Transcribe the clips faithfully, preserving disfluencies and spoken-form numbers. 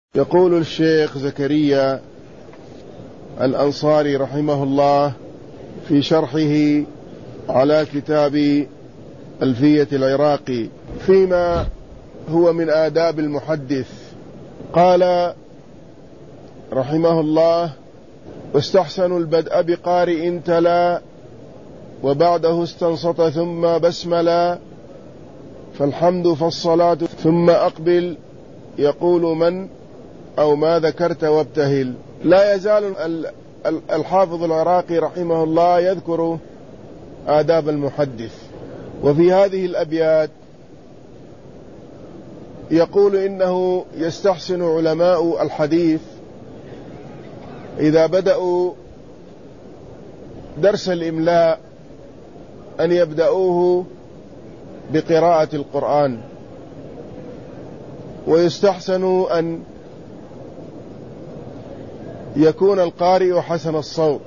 يقول الشيخ زكريا الأنصاري رحمه الله في شرحه على كتاب ألفية العراقي فيما هو من آداب المحدث، قال رحمه الله: واستحسن البدء بقارئ تلا وبعده استنصت ثم بسملا، فالحمد فالصلاة ثم أقبل، يقول من أو ما ذكرت وابتهل. لا يزال الحافظ العراقي رحمه الله يذكر آداب المحدث، وفي هذه الأبيات يقول إنه يستحسن علماء الحديث إذا بدأوا درس الإملاء أن يبدأوه بقراءة القرآن، ويستحسن أن يكون القارئ حسن الصوت.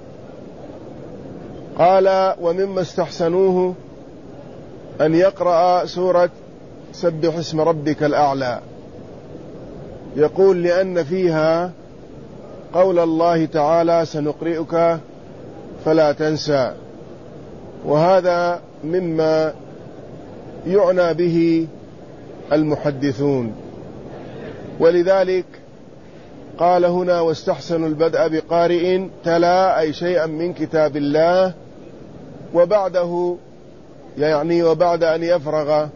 قال: ومما استحسنوه أن يقرأ سورة سبح اسم ربك الأعلى، يقول لأن فيها قول الله تعالى: سنقرئك فلا تنسى، وهذا مما يعنى به المحدثون، ولذلك قال هنا: واستحسن البدء بقارئ تلا، أي شيئا من كتاب الله، وبعده يعني وبعد أن يفرغ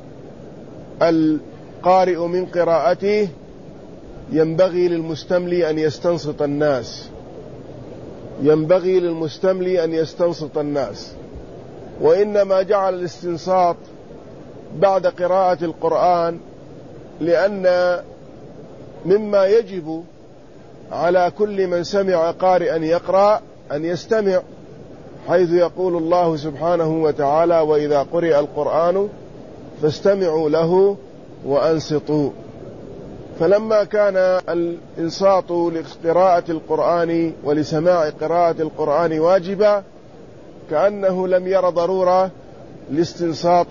القارئ من قراءته ينبغي للمستملي أن يستنصت الناس ينبغي للمستملي أن يستنصت الناس وإنما جعل الاستنصات بعد قراءة القرآن لأن مما يجب على كل من سمع قارئا يقرأ أن يستمع، حيث يقول الله سبحانه وتعالى: وإذا قرئ القرآن فاستمعوا له وأنصتوا. فلما كان الإنصات لقراءة القرآن ولسماع قراءة القرآن واجبا، كأنه لم ير ضرورة لاستنصات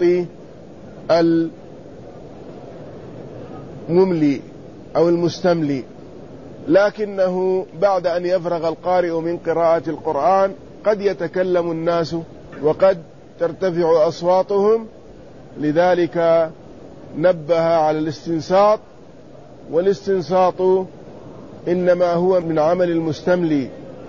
المملي أو المستملي، لكنه بعد أن يفرغ القارئ من قراءة القرآن قد يتكلم الناس وقد ترتفع أصواتهم، لذلك نبه على الاستنصات، والاستنصات إنما هو من عمل المستملي.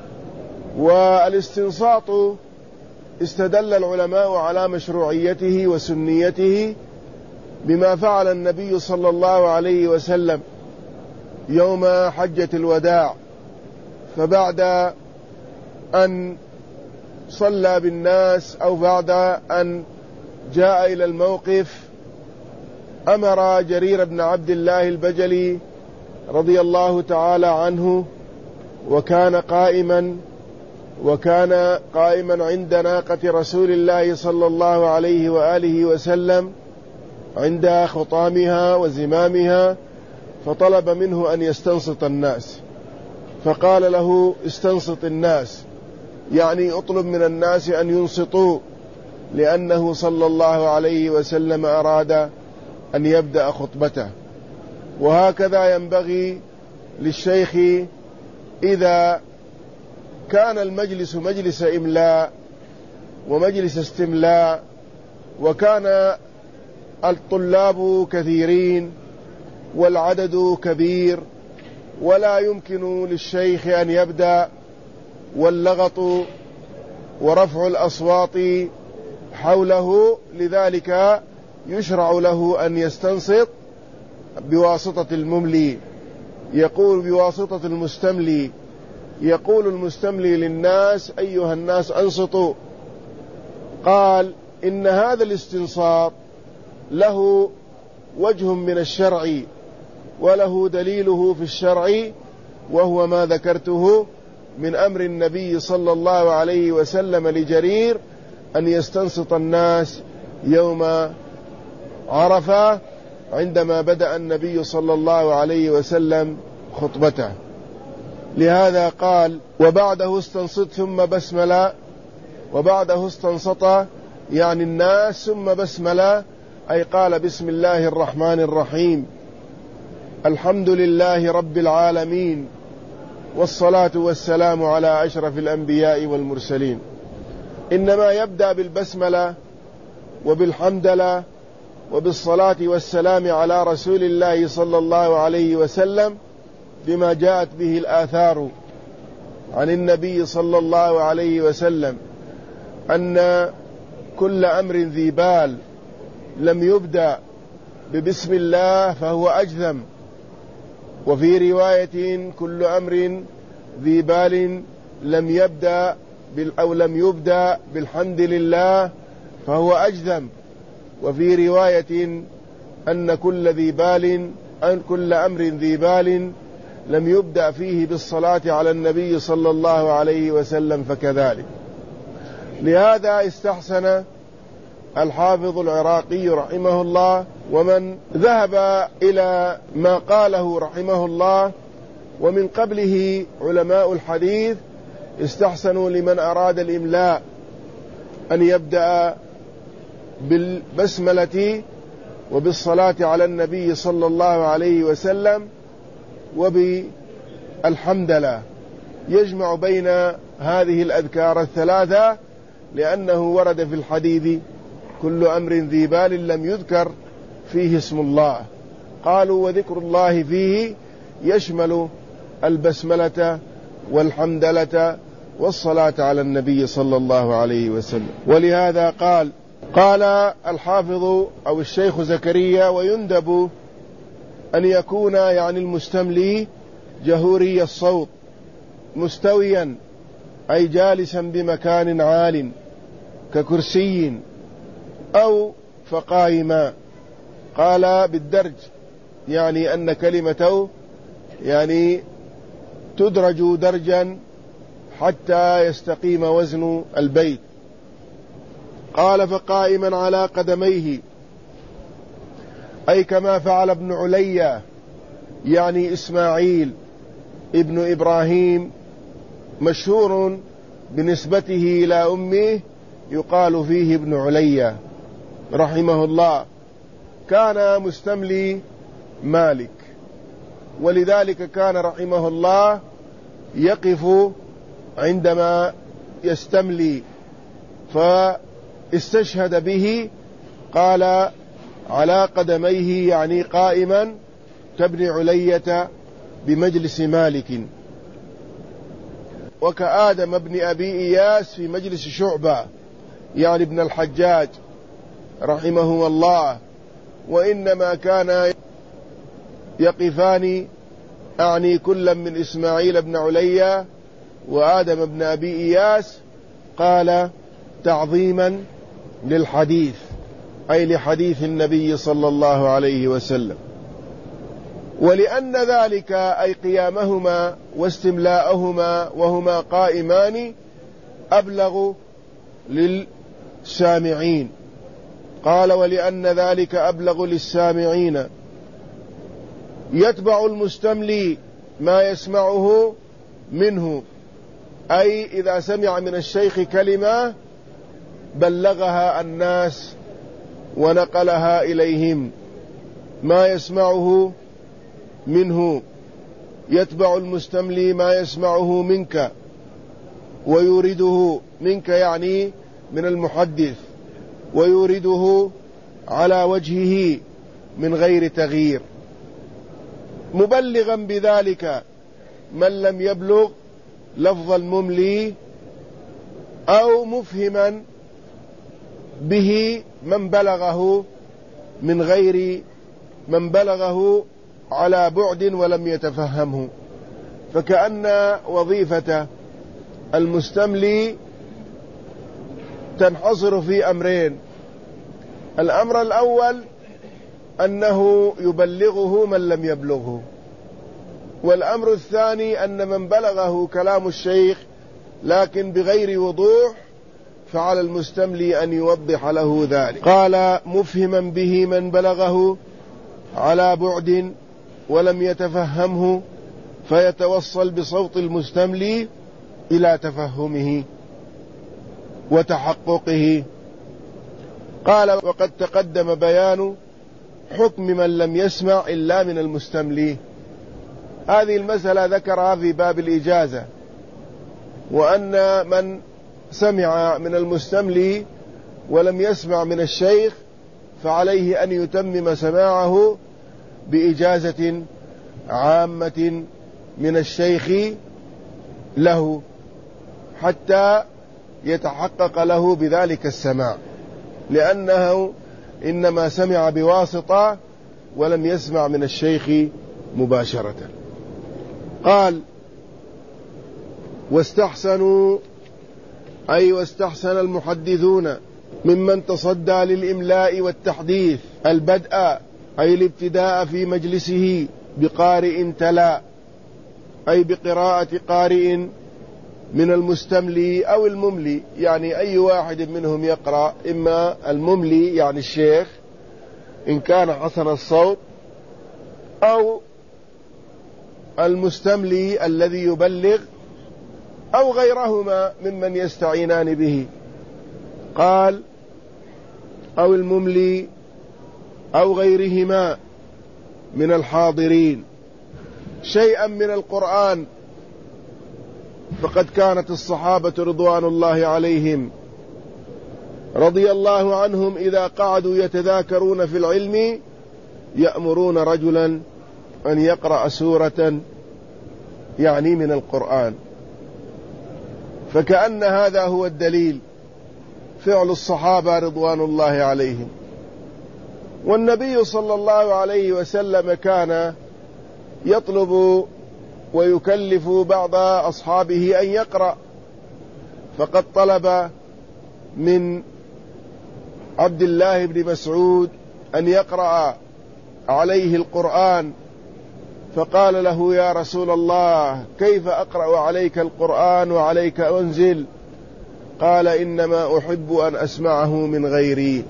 والاستنصات استدل العلماء على مشروعيته وسنيته بما فعل النبي صلى الله عليه وسلم يوم حجة الوداع، فبعد أن صلى بالناس أو بعد أن جاء إلى الموقف أمر جرير بن عبد الله البجلي رضي الله تعالى عنه، وكان قائما وكان قائما عند ناقة رسول الله صلى الله عليه وآله وسلم عند خطامها وزمامها، فطلب منه أن يستنصت الناس، فقال له: استنصت الناس، يعني اطلب من الناس أن ينصتوا، لأنه صلى الله عليه وسلم أراد أن يبدأ خطبته. وهكذا ينبغي للشيخ إذا كان المجلس مجلس إملاء ومجلس استملاء، وكان الطلاب كثيرين والعدد كبير، ولا يمكن للشيخ أن يبدأ، واللغط ورفع الأصوات حوله، لذلك يشرع له أن يستنصت بواسطة المملي، يقول بواسطة المستملي، يقول المستملي للناس: أيها الناس أنصتوا. قال: إن هذا الاستنصات له وجه من الشرع وله دليله في الشرع، وهو ما ذكرته من أمر النبي صلى الله عليه وسلم لجرير أن يستنصت الناس يوم عرفة عندما بدأ النبي صلى الله عليه وسلم خطبته. لهذا قال: وبعده استنصت ثم بسملا، وبعده استنصت يعني الناس ثم بسملا، أي قال: بسم الله الرحمن الرحيم. الحمد لله رب العالمين، والصلاة والسلام على أشرف الأنبياء والمرسلين. إنما يبدأ بالبسملة وبالحمدلة وبالصلاة والسلام على رسول الله صلى الله عليه وسلم بما جاءت به الآثار عن النبي صلى الله عليه وسلم أن كل أمر ذي بال لم يبدأ ببسم الله فهو أجذم، وفي رواية كل أمر ذي بال لم يبدأ أو لم يبدأ بالحمد لله فهو أجذم، وفي رواية أن كل ذي بال أن كل أمر ذي بال لم يبدأ فيه بالصلاة على النبي صلى الله عليه وسلم فكذلك. لهذا استحسن الحافظ العراقي رحمه الله ومن ذهب إلى ما قاله رحمه الله، ومن قبله علماء الحديث استحسنوا لمن أراد الإملاء أن يبدأ بالبسملة وبالصلاة على النبي صلى الله عليه وسلم وبالحمدلله، يجمع بين هذه الأذكار الثلاثة، لأنه ورد في الحديث كل أمر ذي بال لم يذكر فيه اسم الله. قالوا وذكر الله فيه يشمل البسملة والحمدلة والصلاة على النبي صلى الله عليه وسلم. ولهذا قال قال الحافظ أو الشيخ زكريا: ويندب أن يكون يعني المستملي جهوري الصوت مستويا، أي جالسا بمكان عال ككرسي أو فقائما. قال بالدرج، يعني أن كلمته يعني تدرج درجا حتى يستقيم وزن البيت. قال فقائما على قدميه، أي كما فعل ابن عليا يعني إسماعيل ابن إبراهيم، مشهور بنسبته إلى أمه يقال فيه ابن عليا رحمه الله، كان مستملي مالك، ولذلك كان رحمه الله يقف عندما يستملي، فاستشهد به قال على قدميه يعني قائما كابن علية بمجلس مالك، وكآدم ابن أبي إياس في مجلس شعبة يعني ابن الحجاج رحمه الله. وإنما كان يقفان أعني كل من إسماعيل بن عليا وآدم بن أبي إياس، قال تعظيما للحديث، أي لحديث النبي صلى الله عليه وسلم. ولأن ذلك أي قيامهما واستملاءهما وهما قائمان أبلغ للسامعين. قال ولأن ذلك أبلغ للسامعين، يتبع المستملي ما يسمعه منه، أي إذا سمع من الشيخ كلمة بلغها الناس ونقلها إليهم، ما يسمعه منه. يتبع المستملي ما يسمعه منك ويورده منك يعني من المحدث، ويورده على وجهه من غير تغيير، مبلغا بذلك من لم يبلغ لفظ المملي، أو مفهما به من بلغه من غير من بلغه على بعد ولم يتفهمه. فكأن وظيفة المستملي تنحصر في أمرين: الأمر الأول أنه يبلغه من لم يبلغه، والأمر الثاني أن من بلغه كلام الشيخ لكن بغير وضوح فعلى المستملي أن يوضح له ذلك. قال مفهما به من بلغه على بعد ولم يتفهمه، فيتوصل بصوت المستملي إلى تفهمه وتحققه. قال وقد تقدم بيان حكم من لم يسمع إلا من المستملي. هذه المسألة ذكرها في باب الإجازة، وأن من سمع من المستملي ولم يسمع من الشيخ فعليه أن يتمم سماعه بإجازة عامة من الشيخ له حتى يتحقق له بذلك السماع، لأنه إنما سمع بواسطة ولم يسمع من الشيخ مباشرة. قال: واستحسنوا أي واستحسن المحدثون ممن تصدى للإملاء والتحديث البدء أي الابتداء في مجلسه بقارئ تلا، أي بقراءة قارئ من المستملي أو المملي، يعني أي واحد منهم يقرأ، إما المملي يعني الشيخ إن كان حسن الصوت، أو المستملي الذي يبلغ، أو غيرهما ممن يستعينان به. قال: أو المملي أو غيرهما من الحاضرين شيئا من القرآن، فقد كانت الصحابة رضوان الله عليهم رضي الله عنهم إذا قعدوا يتذاكرون في العلم يأمرون رجلا أن يقرأ سورة يعني من القرآن، فكأن هذا هو الدليل، فعل الصحابة رضوان الله عليهم. والنبي صلى الله عليه وسلم كان يطلب ويكلف بعض أصحابه أن يقرأ، فقد طلب من عبد الله بن مسعود أن يقرأ عليه القرآن، فقال له: يا رسول الله، كيف أقرأ عليك القرآن وعليك أنزل؟ قال: إنما أحب أن أسمعه من غيري.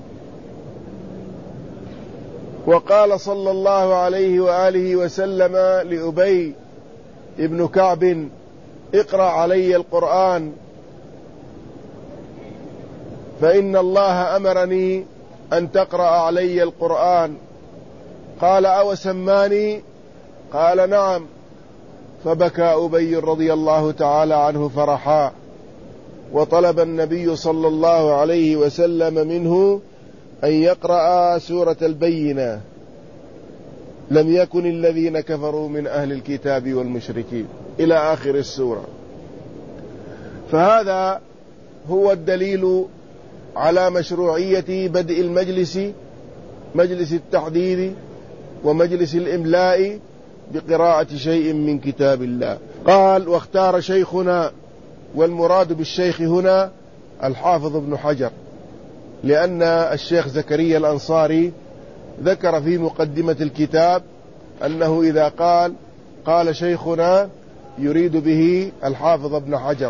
وقال صلى الله عليه وآله وسلم لأبي ابن كعب: اقرأ علي القرآن، فإن الله أمرني أن تقرأ علي القرآن. قال: أو سماني؟ قال: نعم. فبكى أبي رضي الله تعالى عنه فرحا، وطلب النبي صلى الله عليه وسلم منه أن يقرأ سورة البينة: لم يكن الذين كفروا من أهل الكتاب والمشركين إلى آخر السورة. فهذا هو الدليل على مشروعية بدء المجلس، مجلس التحديث ومجلس الإملاء، بقراءة شيء من كتاب الله. قال: واختار شيخنا، والمراد بالشيخ هنا الحافظ ابن حجر، لأن الشيخ زكريا الأنصاري ذكر في مقدمة الكتاب أنه إذا قال قال شيخنا يريد به الحافظ ابن حجر.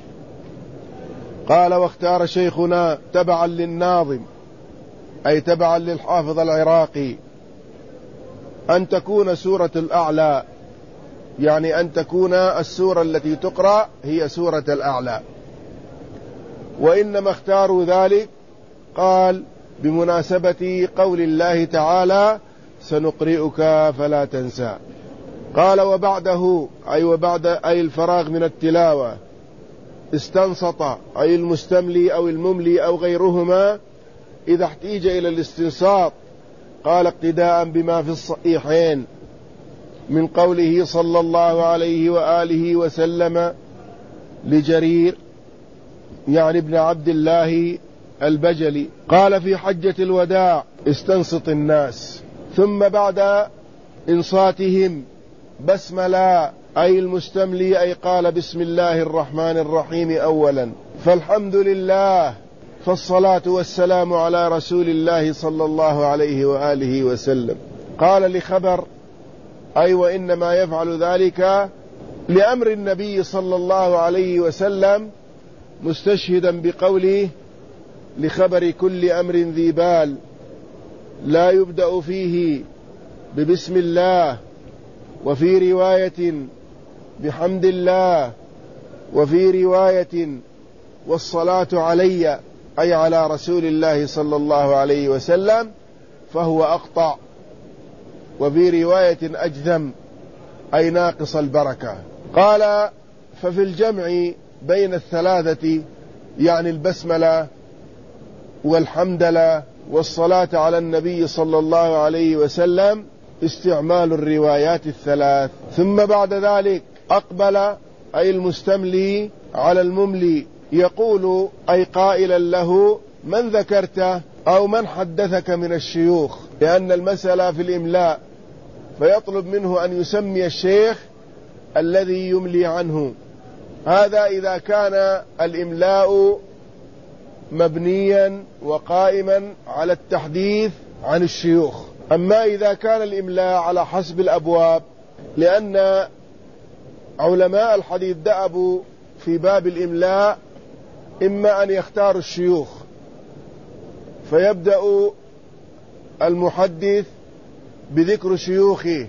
قال: واختار شيخنا تبعا للناظم أي تبعا للحافظ العراقي أن تكون سورة الأعلى، يعني أن تكون السورة التي تقرأ هي سورة الأعلى. وإنما اختاروا ذلك، قال، بمناسبة قول الله تعالى: سنقرئك فلا تنسى. قال: وبعده أي وبعد أي الفراغ من التلاوة استنصت أي المستملي أو المملي أو غيرهما إذا احتيج إلى الاستنصات. قال: اقتداء بما في الصحيحين من قوله صلى الله عليه وآله وسلم لجرير يعني ابن عبد الله البجلي، قال في حجة الوداع: استنصت الناس. ثم بعد إنصاتهم بسملا أي المستملي أي قال: بسم الله الرحمن الرحيم أولا، فالحمد لله، فالصلاة والسلام على رسول الله صلى الله عليه وآله وسلم. قال: لخبر أي وإنما يفعل ذلك لأمر النبي صلى الله عليه وسلم، مستشهدا بقوله: لخبر كل أمر ذي بال لا يبدأ فيه ببسم الله، وفي رواية بحمد الله، وفي رواية والصلاة علي أي على رسول الله صلى الله عليه وسلم، فهو أقطع وفي رواية أجذم أي ناقص البركة. قال ففي الجمع بين الثلاثة يعني البسملة والحمدلة والصلاة على النبي صلى الله عليه وسلم استعمال الروايات الثلاث. ثم بعد ذلك أقبل أي المستملي على المملي يقول أي قائلا له من ذكرت أو من حدثك من الشيوخ، لأن المسألة في الإملاء، فيطلب منه أن يسمي الشيخ الذي يملي عنه. هذا إذا كان الإملاء مبنيا وقائما على التحديث عن الشيوخ. أما إذا كان الإملاء على حسب الأبواب، لأن علماء الحديث دأبوا في باب الإملاء إما أن يختاروا الشيوخ فيبدأ المحدث بذكر شيوخه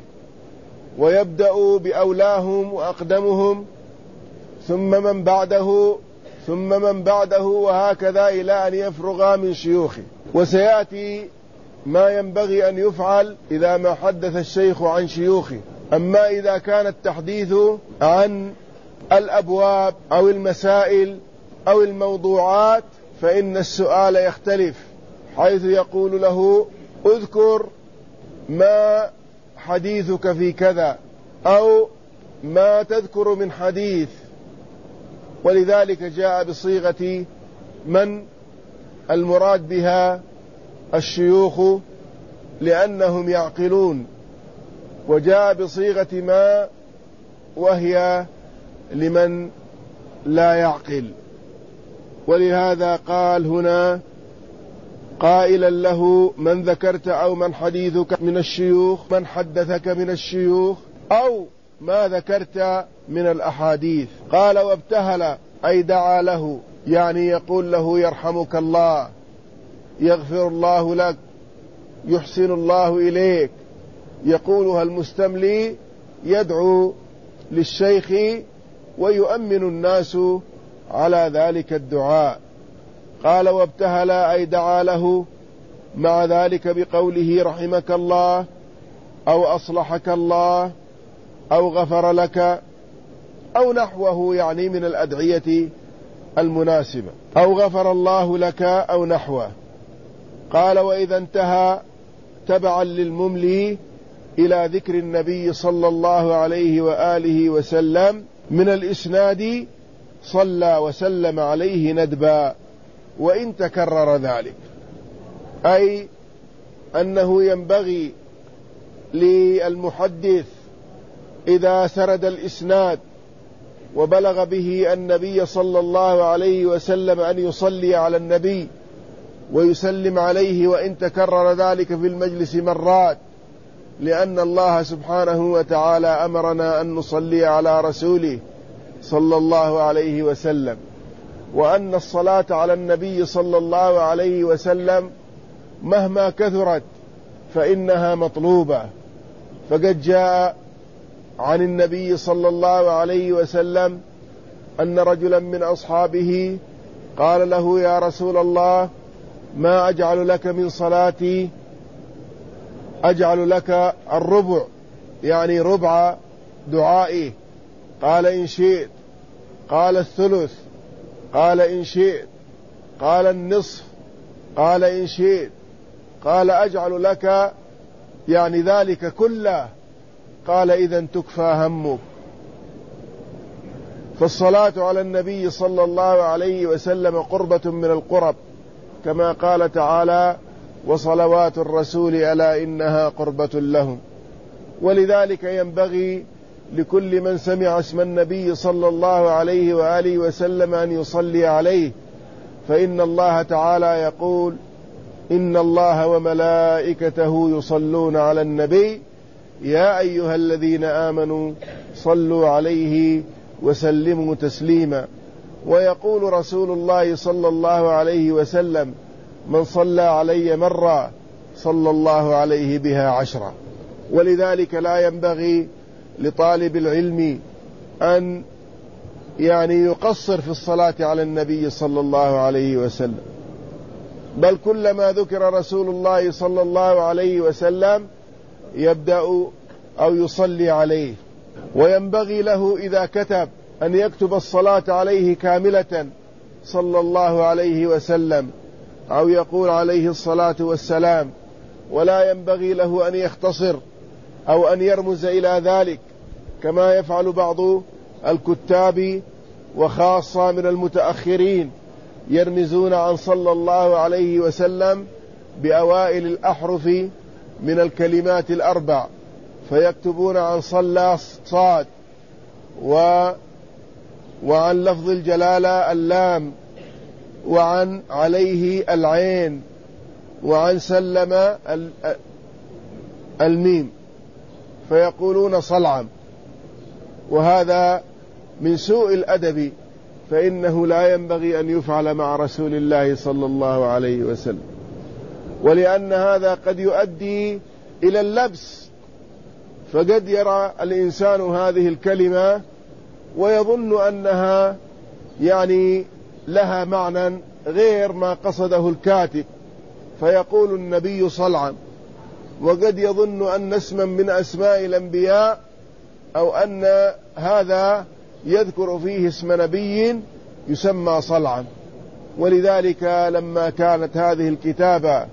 ويبدأ بأولاهم وأقدمهم ثم من بعده ثم من بعده وهكذا إلى أن يفرغ من شيوخه. وسيأتي ما ينبغي أن يفعل إذا ما حدث الشيخ عن شيوخه. أما إذا كان التحديث عن الأبواب أو المسائل أو الموضوعات فإن السؤال يختلف، حيث يقول له اذكر ما حديثك في كذا أو ما تذكر من حديث. ولذلك جاء بصيغة من المراد بها الشيوخ لأنهم يعقلون، وجاء بصيغة ما وهي لمن لا يعقل. ولهذا قال هنا قائلا له من ذكرت أو من حديثك من الشيوخ، من حدثك من الشيوخ، أو ما ذكرت من الأحاديث. قال وابتهل أي دعا له، يعني يقول له يرحمك الله، يغفر الله لك، يحسن الله إليك. يقولها المستملي يدعو للشيخ ويؤمن الناس على ذلك الدعاء. قال وابتهل أي دعا له مع ذلك بقوله رحمك الله أو أصلحك الله أو غفر لك أو نحوه، يعني من الأدعية المناسبة، أو غفر الله لك أو نحوه. قال وإذا انتهى تبعا للمملي إلى ذكر النبي صلى الله عليه وآله وسلم من الإسناد صلى وسلم عليه ندبا وإن تكرر ذلك، أي أنه ينبغي للمحدث إذا سرد الإسناد وبلغ به النبي صلى الله عليه وسلم أن يصلي على النبي ويسلم عليه وإن تكرر ذلك في المجلس مرات، لأن الله سبحانه وتعالى أمرنا أن نصلي على رسوله صلى الله عليه وسلم، وأن الصلاة على النبي صلى الله عليه وسلم مهما كثرت فإنها مطلوبة. فقد جاء عن النبي صلى الله عليه وسلم أن رجلا من أصحابه قال له يا رسول الله ما أجعل لك من صلاتي؟ أجعل لك الربع، يعني ربع دعائي. قال إن شئت. قال الثلث. قال إن شئت. قال النصف. قال إن شئت. قال أجعل لك يعني ذلك كله. قال إذن تكفى همك. فالصلاة على النبي صلى الله عليه وسلم قربة من القرب، كما قال تعالى وصلوات الرسول ألا إنها قربة لهم. ولذلك ينبغي لكل من سمع اسم النبي صلى الله عليه وآله وسلم أن يصلي عليه، فإن الله تعالى يقول إن الله وملائكته يصلون على النبي يا أيها الذين آمنوا صلوا عليه وسلموا تسليما. ويقول رسول الله صلى الله عليه وسلم من صلى علي مرة صلى الله عليه بها عشرة. ولذلك لا ينبغي لطالب العلم أن يعني يقصر في الصلاة على النبي صلى الله عليه وسلم، بل كلما ذكر رسول الله صلى الله عليه وسلم يبدأ أو يصلي عليه. وينبغي له إذا كتب أن يكتب الصلاة عليه كاملة صلى الله عليه وسلم، أو يقول عليه الصلاة والسلام، ولا ينبغي له أن يختصر أو أن يرمز إلى ذلك كما يفعل بعض الكتاب، وخاصة من المتأخرين يرمزون عن صلى الله عليه وسلم بأوائل الأحرف من الكلمات الأربع، فيكتبون عن صلى صاد، و وعن لفظ الجلالة اللام، وعن عليه العين، وعن سلم الميم، فيقولون صلعم. وهذا من سوء الأدب، فإنه لا ينبغي أن يفعل مع رسول الله صلى الله عليه وسلم، ولأن هذا قد يؤدي إلى اللبس، فقد يرى الإنسان هذه الكلمة ويظن أنها يعني لها معنى غير ما قصده الكاتب، فيقول النبي صلعا، وقد يظن أن اسما من أسماء الأنبياء أو أن هذا يذكر فيه اسم نبي يسمى صلعا. ولذلك لما كانت هذه الكتابة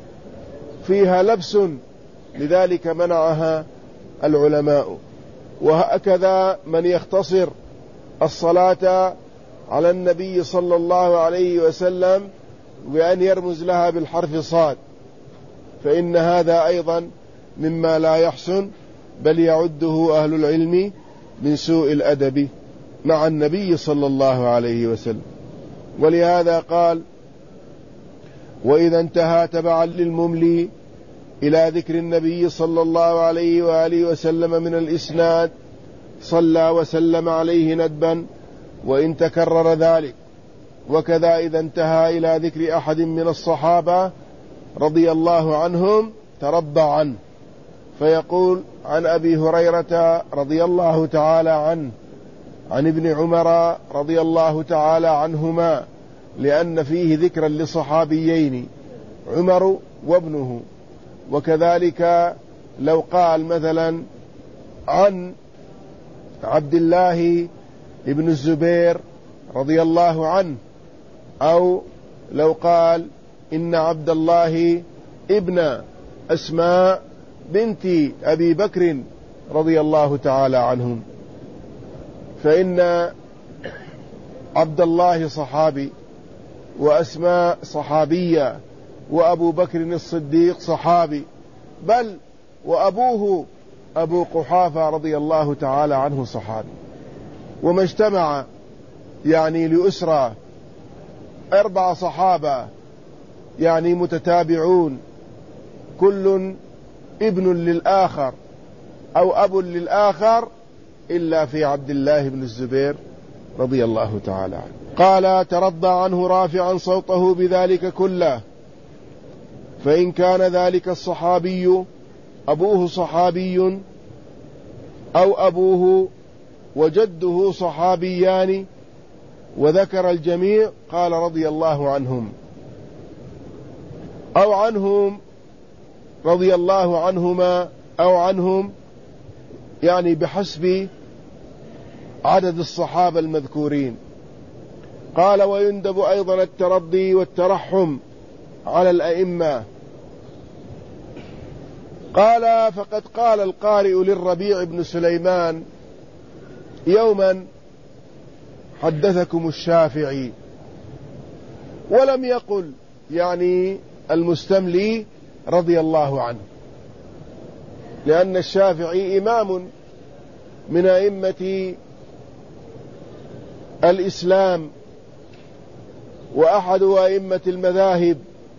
فيها لبس لذلك منعها العلماء. وهكذا من يختصر الصلاة على النبي صلى الله عليه وسلم بأن يرمز لها بالحرف صاد، فإن هذا أيضا مما لا يحسن، بل يعده أهل العلم من سوء الأدب مع النبي صلى الله عليه وسلم. ولهذا قال: وإذا انتهى تبعا للمملي إلى ذكر النبي صلى الله عليه وآله وسلم من الإسناد صلى وسلم عليه ندبا وإن تكرر ذلك. وكذا إذا انتهى إلى ذكر أحد من الصحابة رضي الله عنهم ترضى عنه، فيقول: عن أبي هريرة رضي الله تعالى عنه، عن ابن عمر رضي الله تعالى عنهما، لأن فيه ذكرا لصحابيين عمر وابنه. وكذلك لو قال مثلا عن عبد الله ابن الزبير رضي الله عنه، أو لو قال إن عبد الله ابن أسماء بنت أبي بكر رضي الله تعالى عنهم، فإن عبد الله صحابي، وأسماء صحابية، وأبو بكر الصديق صحابي، بل وأبوه أبو قحافة رضي الله تعالى عنه صحابي. وما اجتمع يعني لأسرة أربع صحابة يعني متتابعون كل ابن للآخر أو أب للآخر إلا في عبد الله بن الزبير رضي الله تعالى عنه. قال: ترضى عنه رافعا صوته بذلك كله، فإن كان ذلك الصحابي أبوه صحابي أو أبوه وجده صحابيان وذكر الجميع قال رضي الله عنهم، أو عنهم رضي الله عنهما، أو عنهم، يعني بحسب عدد الصحابة المذكورين. قال: ويندب أيضا الترضي والترحم على الأئمة. قال: فقد قال القارئ للربيع بن سليمان يوما: حدثكم الشافعي، ولم يقل يعني المستملي رضي الله عنه، لأن الشافعي إمام من أئمة الإسلام وأحد أئمة المذاهب،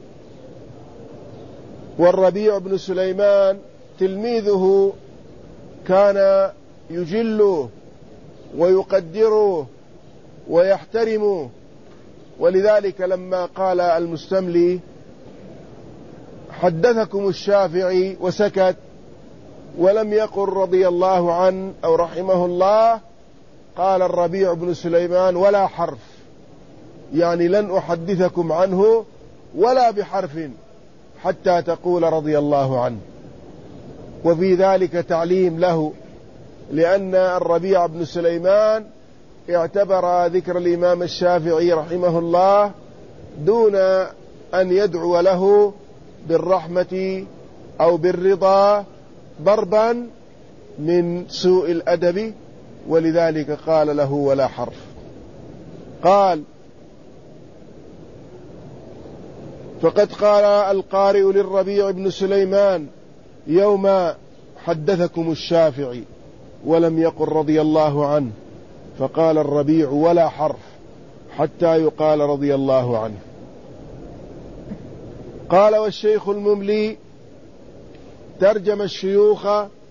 والربيع بن سليمان تلميذه كان يجله ويقدره ويحترمه. ولذلك لما قال المستملي حدثكم الشافعي وسكت ولم يقل رضي الله عنه أو رحمه الله، قال الربيع بن سليمان: ولا حرف، يعني لن أحدثكم عنه ولا بحرف حتى تقول رضي الله عنه. وفي ذلك تعليم له، لأن الربيع بن سليمان اعتبر ذكر الإمام الشافعي رحمه الله دون أن يدعو له بالرحمة أو بالرضا ضربا من سوء الأدب، ولذلك قال له ولا حرف. قال: فقد قال القارئ للربيع بن سليمان يوم حدثكم الشافعي، ولم يقل رضي الله عنه، فقال الربيع ولا حرف حتى يقال رضي الله عنه. قال: والشيخ المملي ترجم الشيوخ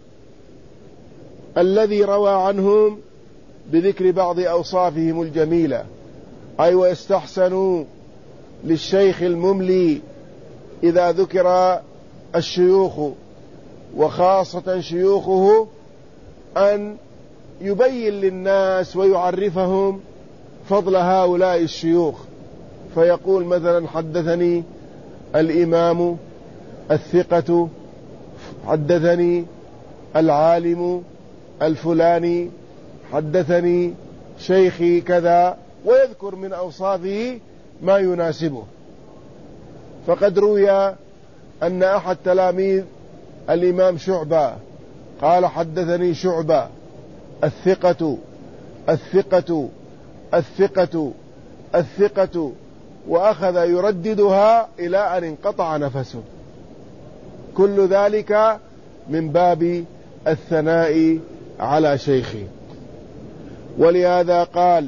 الذي روى عنهم بذكر بعض أوصافهم الجميلة، أي ويستحسن للشيخ المملي إذا ذكر الشيوخ وخاصة شيوخه أن يبين للناس ويعرفهم فضل هؤلاء الشيوخ، فيقول مثلا: حدثني الإمام الثقة، حدثني العالم الفلاني، حدثني شيخي كذا، ويذكر من أوصافه ما يناسبه. فقد روي أن أحد تلاميذ الإمام شعبة قال: حدثني شعبة الثقة الثقة الثقة الثقة، وأخذ يرددها إلى أن انقطع نفسه. كل ذلك من باب الثناء على شيخه. ولهذا قال: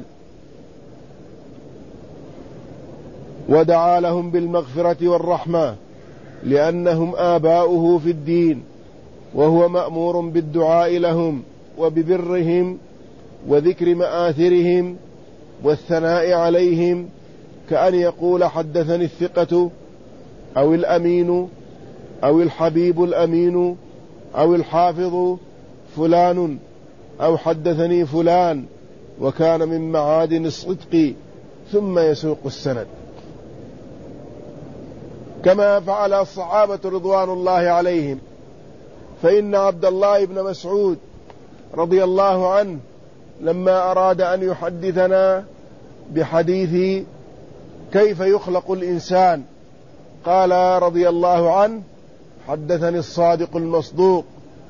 ودعا لهم بالمغفرة والرحمة لأنهم آباؤه في الدين، وهو مأمور بالدعاء لهم وببرهم وذكر مآثرهم والثناء عليهم، كأن يقول: حدثني الثقة أو الأمين أو الحبيب الأمين أو الحافظ فلان، أو حدثني فلان وكان من معادن الصدق، ثم يسوق السند، كما فعل الصحابة رضوان الله عليهم. فإن عبد الله بن مسعود رضي الله عنه لما أراد أن يحدثنا بحديث كيف يخلق الإنسان قال رضي الله عنه: حدثني الصادق المصدوق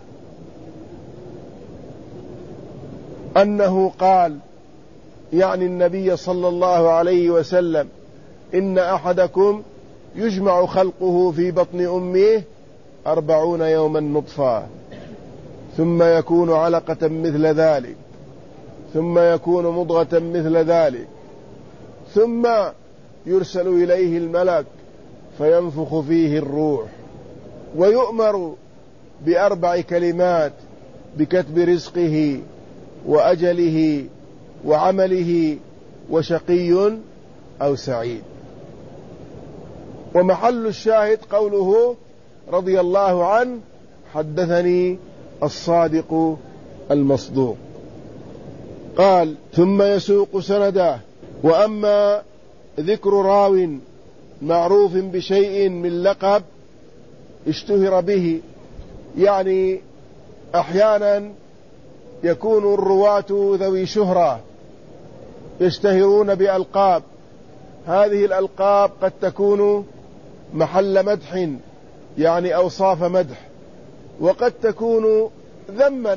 أنه قال، يعني النبي صلى الله عليه وسلم: إن أحدكم يجمع خلقه في بطن أمه أربعون يوما نطفة، ثم يكون علقة مثل ذلك، ثم يكون مضغة مثل ذلك، ثم يرسل إليه الملك فينفخ فيه الروح، ويؤمر بأربع كلمات: بكتب رزقه وأجله وعمله وشقي أو سعيد. ومحل الشاهد قوله رضي الله عنه: حدثني الصادق المصدوق. قال: ثم يسوق سنده. وأما ذكر راو معروف بشيء من لقب اشتهر به، يعني أحيانا يكون الرواة ذوي شهرة يشتهرون بألقاب، هذه الألقاب قد تكون محل مدح، يعني أوصاف مدح، وقد تكون ذما،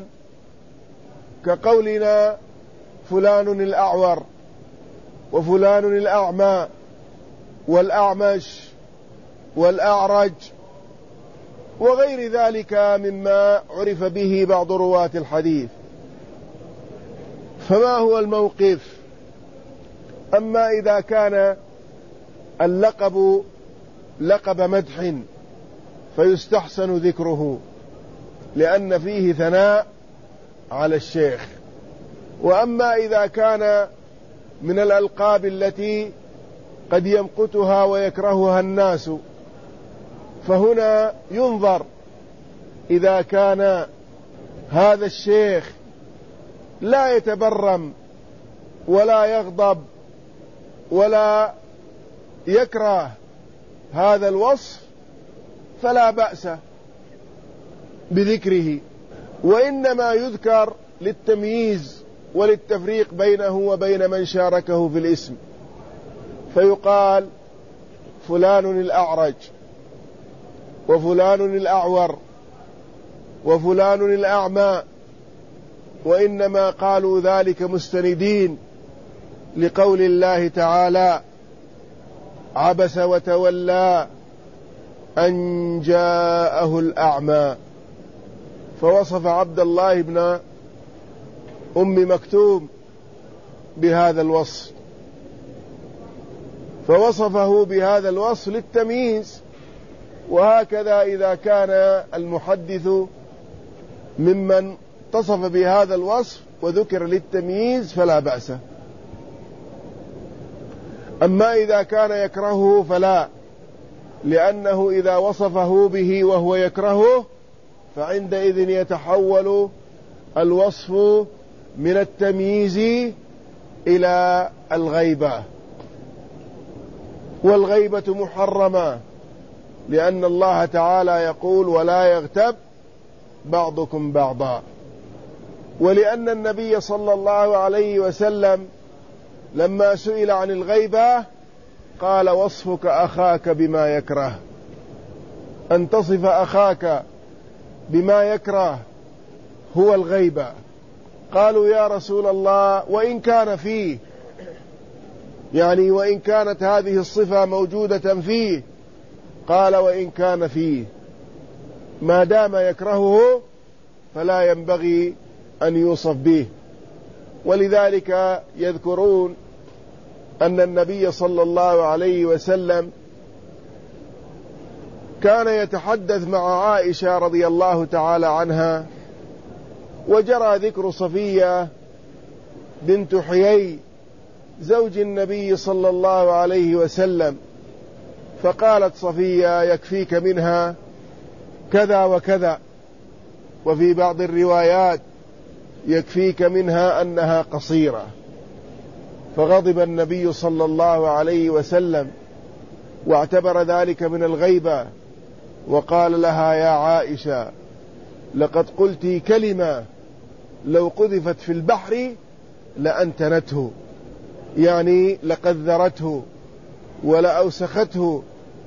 كقولنا فلان الأعور وفلان الأعمى والأعمش والأعرج وغير ذلك مما عرف به بعض رواة الحديث. فما هو الموقف؟ أما إذا كان اللقب لقب مدح فيستحسن ذكره، لأن فيه ثناء على الشيخ. وأما إذا كان من الألقاب التي قد يمقتها ويكرهها الناس، فهنا ينظر إذا كان هذا الشيخ لا يتبرم ولا يغضب ولا يكره هذا الوصف فلا بأس، بذكره، وإنما يذكر للتمييز وللتفريق بينه وبين من شاركه في الاسم، فيقال فلان الأعرج وفلان الأعور وفلان الأعمى، وإنما قالوا ذلك مستندين لقول الله تعالى: عبس وتولى أن جاءه الأعمى، فوصف عبد الله بن أم مكتوم بهذا الوصف، فوصفه بهذا الوصف للتمييز. وهكذا إذا كان المحدث ممن اتصف بهذا الوصف وذكر للتمييز فلا بأس. أما إذا كان يكرهه فلا، لأنه إذا وصفه به وهو يكرهه فعندئذ يتحول الوصف من التمييز إلى الغيبة، والغيبة محرمة، لأن الله تعالى يقول: ولا يغتب بعضكم بعضا. ولأن النبي صلى الله عليه وسلم لما سئل عن الغيبة قال: وصفك أخاك بما يكره، أن تصف أخاك بما يكره هو الغيبة. قالوا: يا رسول الله، وإن كان فيه، يعني وإن كانت هذه الصفة موجودة فيه؟ قال: وإن كان فيه، ما دام يكرهه فلا ينبغي أن يوصف به. ولذلك يذكرون أن النبي صلى الله عليه وسلم كان يتحدث مع عائشة رضي الله تعالى عنها، وجرى ذكر صفية بنت حيي زوج النبي صلى الله عليه وسلم، فقالت صفية: يكفيك منها كذا وكذا، وفي بعض الروايات يكفيك منها أنها قصيرة. فغضب النبي صلى الله عليه وسلم واعتبر ذلك من الغيبة، وقال لها: يا عائشة، لقد قلت كلمة لو قذفت في البحر لأنتنته، يعني لقذرته ولأوسخته،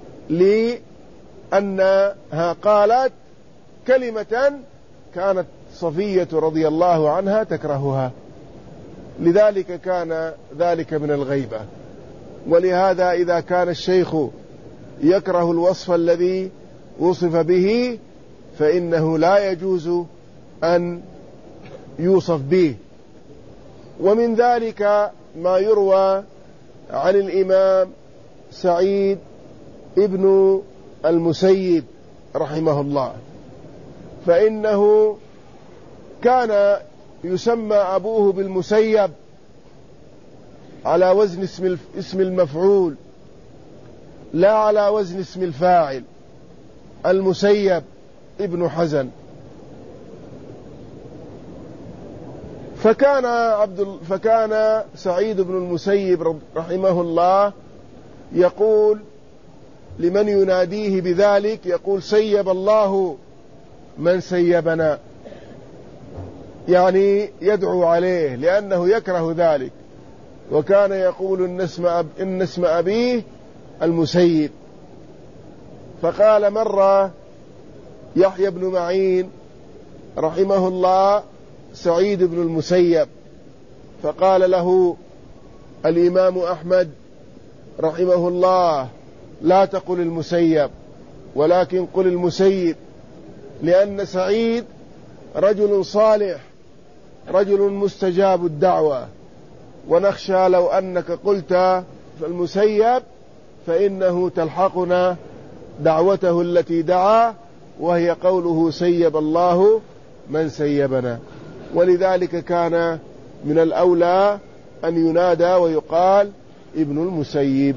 لأنها قالت كلمة كانت صفية رضي الله عنها تكرهها، لذلك كان ذلك من الغيبة. ولهذا إذا كان الشيخ يكره الوصف الذي وصف به فإنه لا يجوز أن يوصف به. ومن ذلك ما يروى عن الإمام سعيد ابن المسيب رحمه الله، فإنه كان يسمى أبوه بالمسيب على وزن اسم المفعول لا على وزن اسم الفاعل، المسيب ابن حزن. فكان عبد فكان سعيد بن المسيب رحمه الله يقول لمن يناديه بذلك، يقول: سيب الله من سيبنا، يعني يدعو عليه لأنه يكره ذلك. وكان يقول: إن اسم, أب إن اسم أبيه المسيب. فقال مرة يحيى بن معين رحمه الله: سعيد بن المسيب. فقال له الإمام أحمد رحمه الله: لا تقل المسيب ولكن قل المسيب، لأن سعيد رجل صالح، رجل مستجاب الدعوة، ونخشى لو أنك قلت المسيب فإنه تلحقنا دعوته التي دعا، وهي قوله: سيب الله من سيبنا. ولذلك كان من الأولى أن ينادى ويقال ابن المسيب.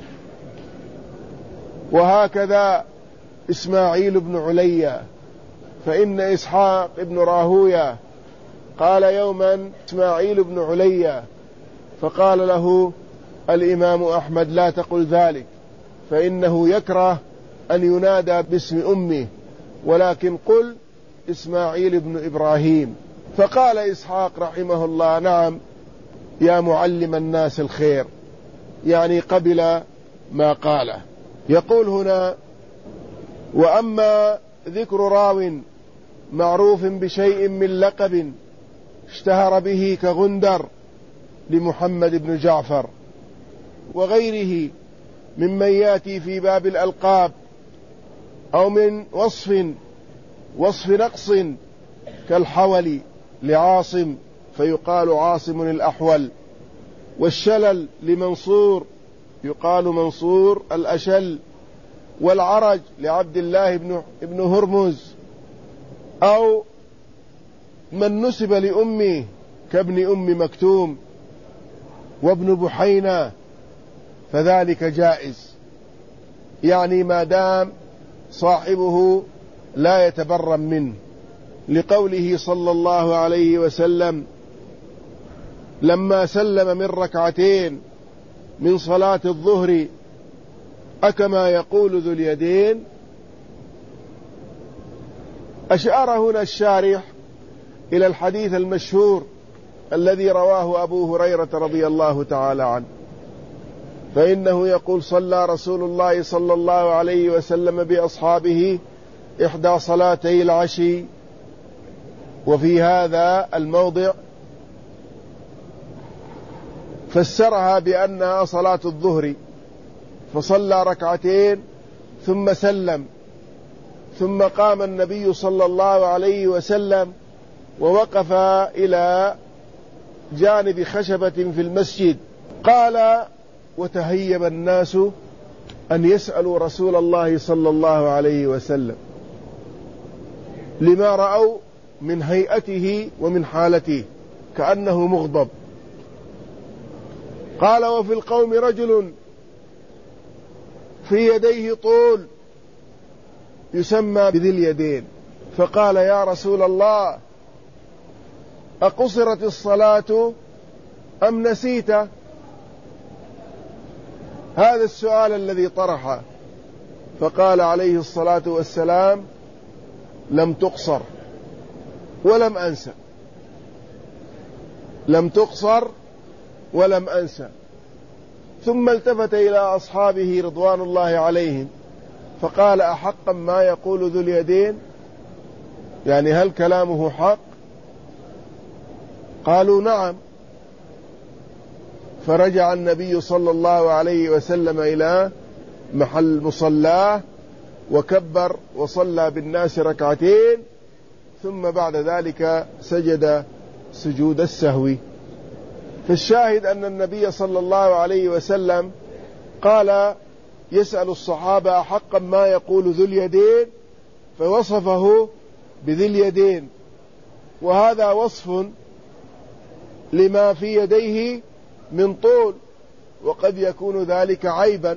وهكذا إسماعيل بن عليا، فإن إسحاق بن راهوية قال يوما إسماعيل بن عليا، فقال له الإمام أحمد: لا تقل ذلك، فإنه يكره أن ينادى باسم أمه، ولكن قل إسماعيل بن إبراهيم. فقال إسحاق رحمه الله: نعم يا معلم الناس الخير، يعني قبل ما قاله. يقول هنا: وأما ذكر راو معروف بشيء من لقب اشتهر به كغندر لمحمد بن جعفر وغيره ممن يأتي في باب الألقاب، أو من وصف وصف نقص كالحول لعاصم فيقال عاصم الأحول، والشلل لمنصور يقال منصور الأشل، والعرج لعبد الله بن هرمز، أو من نسب لأمه كابن أم مكتوم وابن بحينا فذلك جائز، يعني ما دام صاحبه لا يتبرم منه، لقوله صلى الله عليه وسلم لما سلم من ركعتين من صلاة الظهر: أكما يقول ذو اليدين. أشار هنا الشارح إلى الحديث المشهور الذي رواه أبو هريرة رضي الله تعالى عنه، فإنه يقول: صلى رسول الله صلى الله عليه وسلم بأصحابه إحدى صلاتي العشي. وفي هذا الموضع فسرها بأنها صلاة الظهر، فصلى ركعتين ثم سلم، ثم قام النبي صلى الله عليه وسلم ووقف إلى جانب خشبة في المسجد. قال: وتهيب الناس أن يسألوا رسول الله صلى الله عليه وسلم لما رأوا من هيئته ومن حالته كأنه مغضب. قال: وفي القوم رجل في يديه طول يسمى بذي اليدين، فقال: يا رسول الله، أقصرت الصلاة أم نسيت؟ هذا السؤال الذي طرحه، فقال عليه الصلاة والسلام: لم تقصر ولم أنسى، لم تقصر ولم أنسى. ثم التفت إلى أصحابه رضوان الله عليهم فقال: أحقا ما يقول ذو اليدين؟ يعني هل كلامه حق؟ قالوا: نعم. فرجع النبي صلى الله عليه وسلم إلى محل مصلاه وكبر وصلى بالناس ركعتين، ثم بعد ذلك سجد سجود السهو. فالشاهد أن النبي صلى الله عليه وسلم قال: يسأل الصحابة أحقا ما يقول ذو اليدين، فوصفه بذي اليدين، وهذا وصف لما في يديه من طول، وقد يكون ذلك عيبا.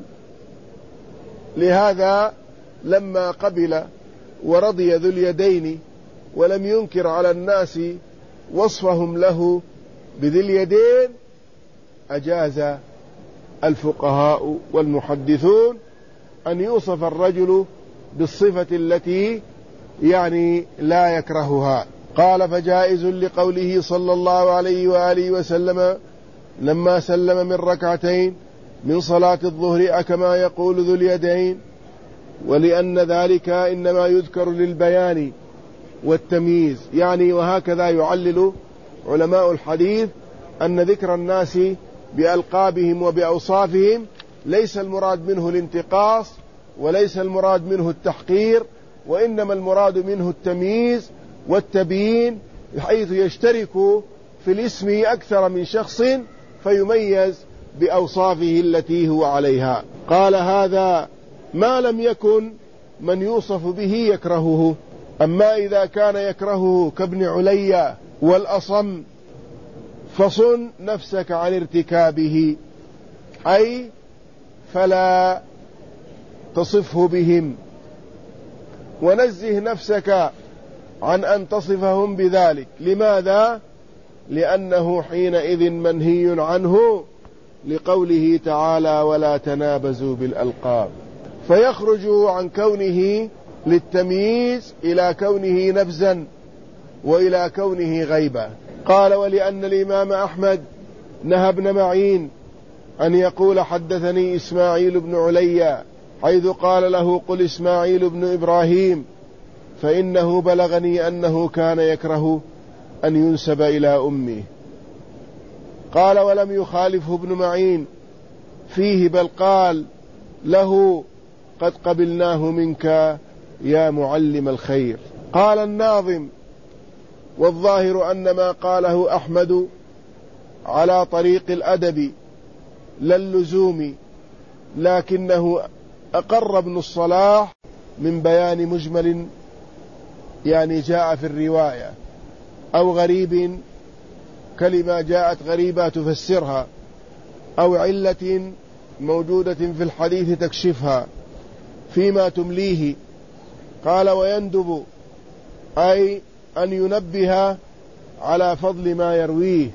لهذا لما قبل ورضي ذو اليدين ولم ينكر على الناس وصفهم له بذي اليدين، أجاز الفقهاء والمحدثون أن يوصف الرجل بالصفة التي يعني لا يكرهها. قال: فجائز لقوله صلى الله عليه وآله وسلم لما سلم من ركعتين من صلاة الظهر أكما يقول ذو اليدين، ولأن ذلك إنما يذكر للبيان والتمييز، يعني وهكذا يعلل علماء الحديث أن ذكر الناس بألقابهم وبأوصافهم ليس المراد منه الانتقاص وليس المراد منه التحقير، وإنما المراد منه التمييز والتبيين، حيث يشترك في الاسم أكثر من شخص فيميز بأوصافه التي هو عليها. قال: هذا ما لم يكن من يوصف به يكرهه، أما إذا كان يكرهه كابن علي والأصم فصن نفسك عن ارتكابه، أي فلا تصفه بهم، ونزه نفسك عن أن تصفهم بذلك. لماذا؟ لأنه حينئذ منهي عنه، لقوله تعالى: ولا تنابزوا بالألقاب، فيخرج عن كونه للتمييز إلى كونه نبزا وإلى كونه غيبة. قال: ولأن الإمام أحمد نهى ابن معين أن يقول حدثني إسماعيل بن علي، حيث قال له: قل إسماعيل بن إبراهيم، فإنه بلغني أنه كان يكره أن ينسب إلى أمه. قال: ولم يخالفه ابن معين فيه، بل قال له: قد قبلناه منك يا معلم الخير. قال الناظم: والظاهر أن ما قاله أحمد على طريق الأدب لا اللزوم، لكنه أقر ابن الصلاح من بيان مجمل يعني جاء في الرواية، أو غريب كلمة جاءت غريبة تفسرها، أو علة موجودة في الحديث تكشفها فيما تمليه. قال: ويندب أي أن ينبه على فضل ما يرويه،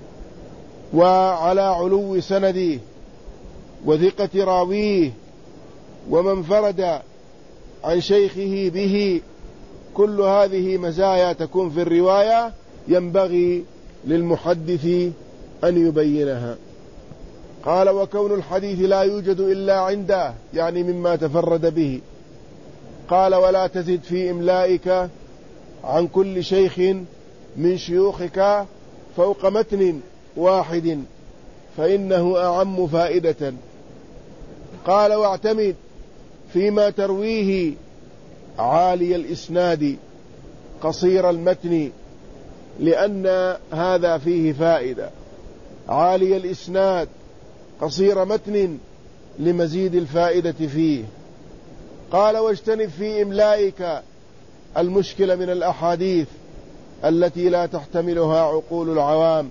وعلى علو سنده، وثقة راويه، ومن فرد عن شيخه به. كل هذه مزايا تكون في الرواية ينبغي للمحدث أن يبينها. قال: وكون الحديث لا يوجد إلا عنده، يعني مما تفرد به. قال: ولا تزد في إملائك عن كل شيخ من شيوخك فوق متن واحد، فإنه أعم فائدة. قال: واعتمد فيما ترويه عالي الإسناد قصير المتن، لأن هذا فيه فائدة. عالي الإسناد قصير متن لمزيد الفائدة فيه. قال: واجتنب في إملائك المشكلة من الأحاديث التي لا تحتملها عقول العوام.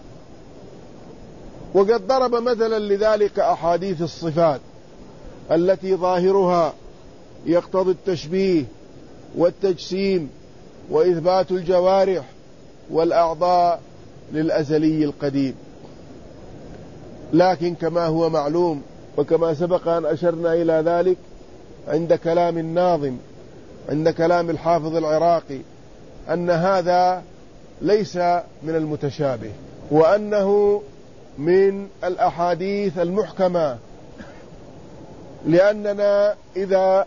وقد ضرب مثلا لذلك أحاديث الصفات التي ظاهرها يقتضي التشبيه والتجسيم وإثبات الجوارح والأعضاء للأزلي القديم. لكن كما هو معلوم، وكما سبق أن أشرنا إلى ذلك عند كلام الناظم، عند كلام الحافظ العراقي، أن هذا ليس من المتشابه، وأنه من الأحاديث المحكمة، لأننا إذا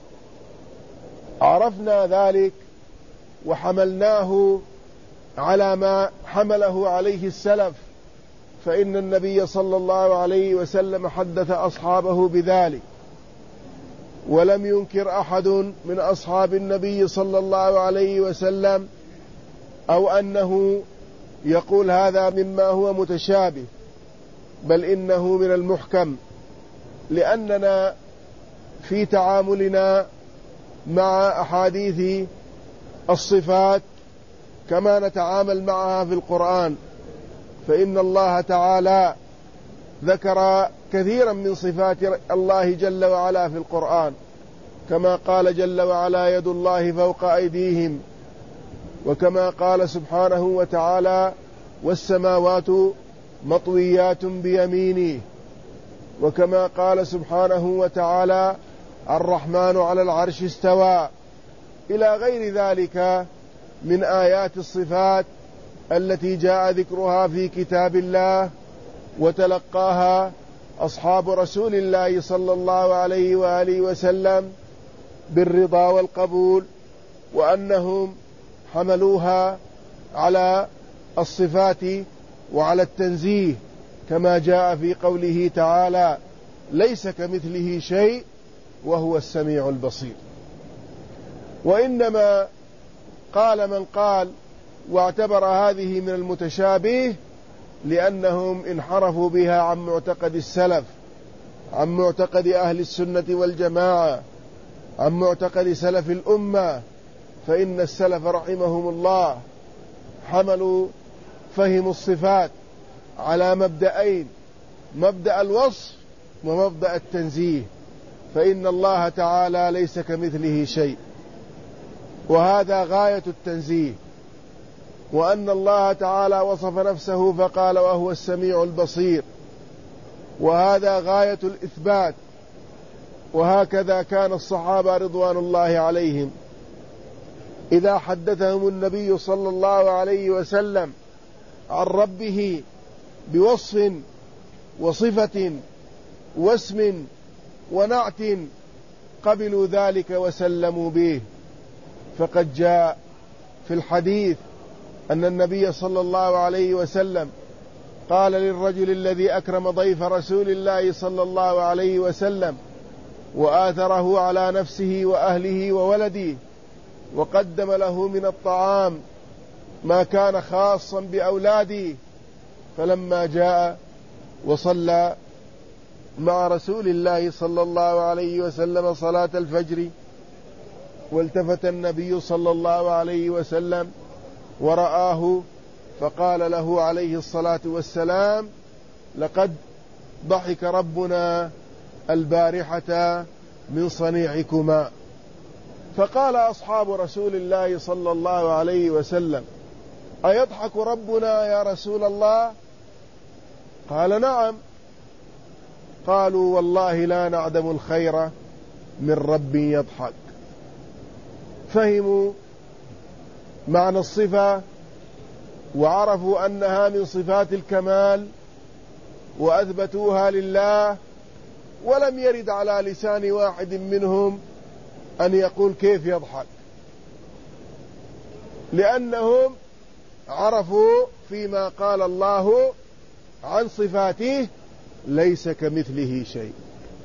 عرفنا ذلك وحملناه على ما حمله عليه السلف، فإن النبي صلى الله عليه وسلم حدث أصحابه بذلك، ولم ينكر أحد من أصحاب النبي صلى الله عليه وسلم أو أنه يقول هذا مما هو متشابه، بل إنه من المحكم، لأننا في تعاملنا مع أحاديث الصفات كما نتعامل معها في القرآن، فإن الله تعالى ذكر كثيرا من صفات الله جل وعلا في القرآن، كما قال جل وعلا: يد الله فوق أيديهم، وكما قال سبحانه وتعالى: والسماوات مطويات بيمينه، وكما قال سبحانه وتعالى: الرحمن على العرش استوى، إلى غير ذلك من آيات الصفات التي جاء ذكرها في كتاب الله وتلقاها أصحاب رسول الله صلى الله عليه وآله وسلم بالرضا والقبول، وأنهم حملوها على الصفات وعلى التنزيه، كما جاء في قوله تعالى: ليس كمثله شيء وهو السميع البصير. وإنما قال من قال واعتبر هذه من المتشابه لأنهم انحرفوا بها عن معتقد السلف، عن معتقد أهل السنة والجماعة، عن معتقد سلف الأمة. فإن السلف رحمهم الله حملوا فهم الصفات على مبدأين: مبدأ الوصف ومبدأ التنزيه، فإن الله تعالى ليس كمثله شيء، وهذا غاية التنزيه، وأن الله تعالى وصف نفسه فقال: وهو السميع البصير، وهذا غاية الإثبات، وهكذا كان الصحابة رضوان الله عليهم إذا حدثهم النبي صلى الله عليه وسلم عن ربه بوصف وصفة واسم ونعت قبلوا ذلك وسلموا به. فقد جاء في الحديث أن النبي صلى الله عليه وسلم قال للرجل الذي أكرم ضيف رسول الله صلى الله عليه وسلم وآثره على نفسه وأهله وولده وقدم له من الطعام ما كان خاصا بأولاده، فلما جاء وصلى مع رسول الله صلى الله عليه وسلم صلاة الفجر والتفت النبي صلى الله عليه وسلم ورآه فقال له عليه الصلاة والسلام: لقد ضحك ربنا البارحة من صنيعكما. فقال أصحاب رسول الله صلى الله عليه وسلم: أيضحك ربنا يا رسول الله؟ قال: نعم. قالوا: والله لا نعدم الخير من رب يضحك. فهموا معنى الصفة وعرفوا أنها من صفات الكمال وأثبتوها لله، ولم يرد على لسان واحد منهم أن يقول كيف يضحك، لأنهم عرفوا فيما قال الله عن صفاته ليس كمثله شيء.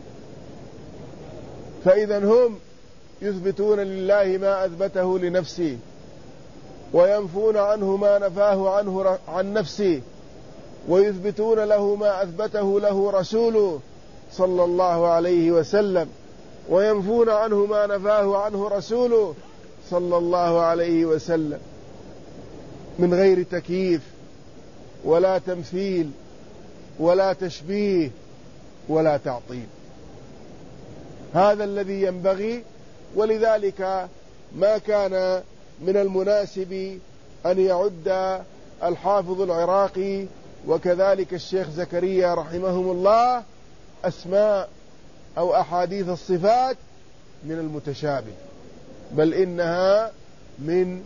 فإذا هم يثبتون لله ما أثبته لنفسه وينفون عنه ما نفاه عنه عن نفسه، ويثبتون له ما أثبته له رسوله صلى الله عليه وسلم، وينفون عنه ما نفاه عنه رسوله صلى الله عليه وسلم، من غير تكييف ولا تمثيل ولا تشبيه ولا تعطيل. هذا الذي ينبغي. ولذلك ما كان من المناسب أن يعد الحافظ العراقي وكذلك الشيخ زكريا رحمهم الله أسماء أو أحاديث الصفات من المتشابه، بل إنها من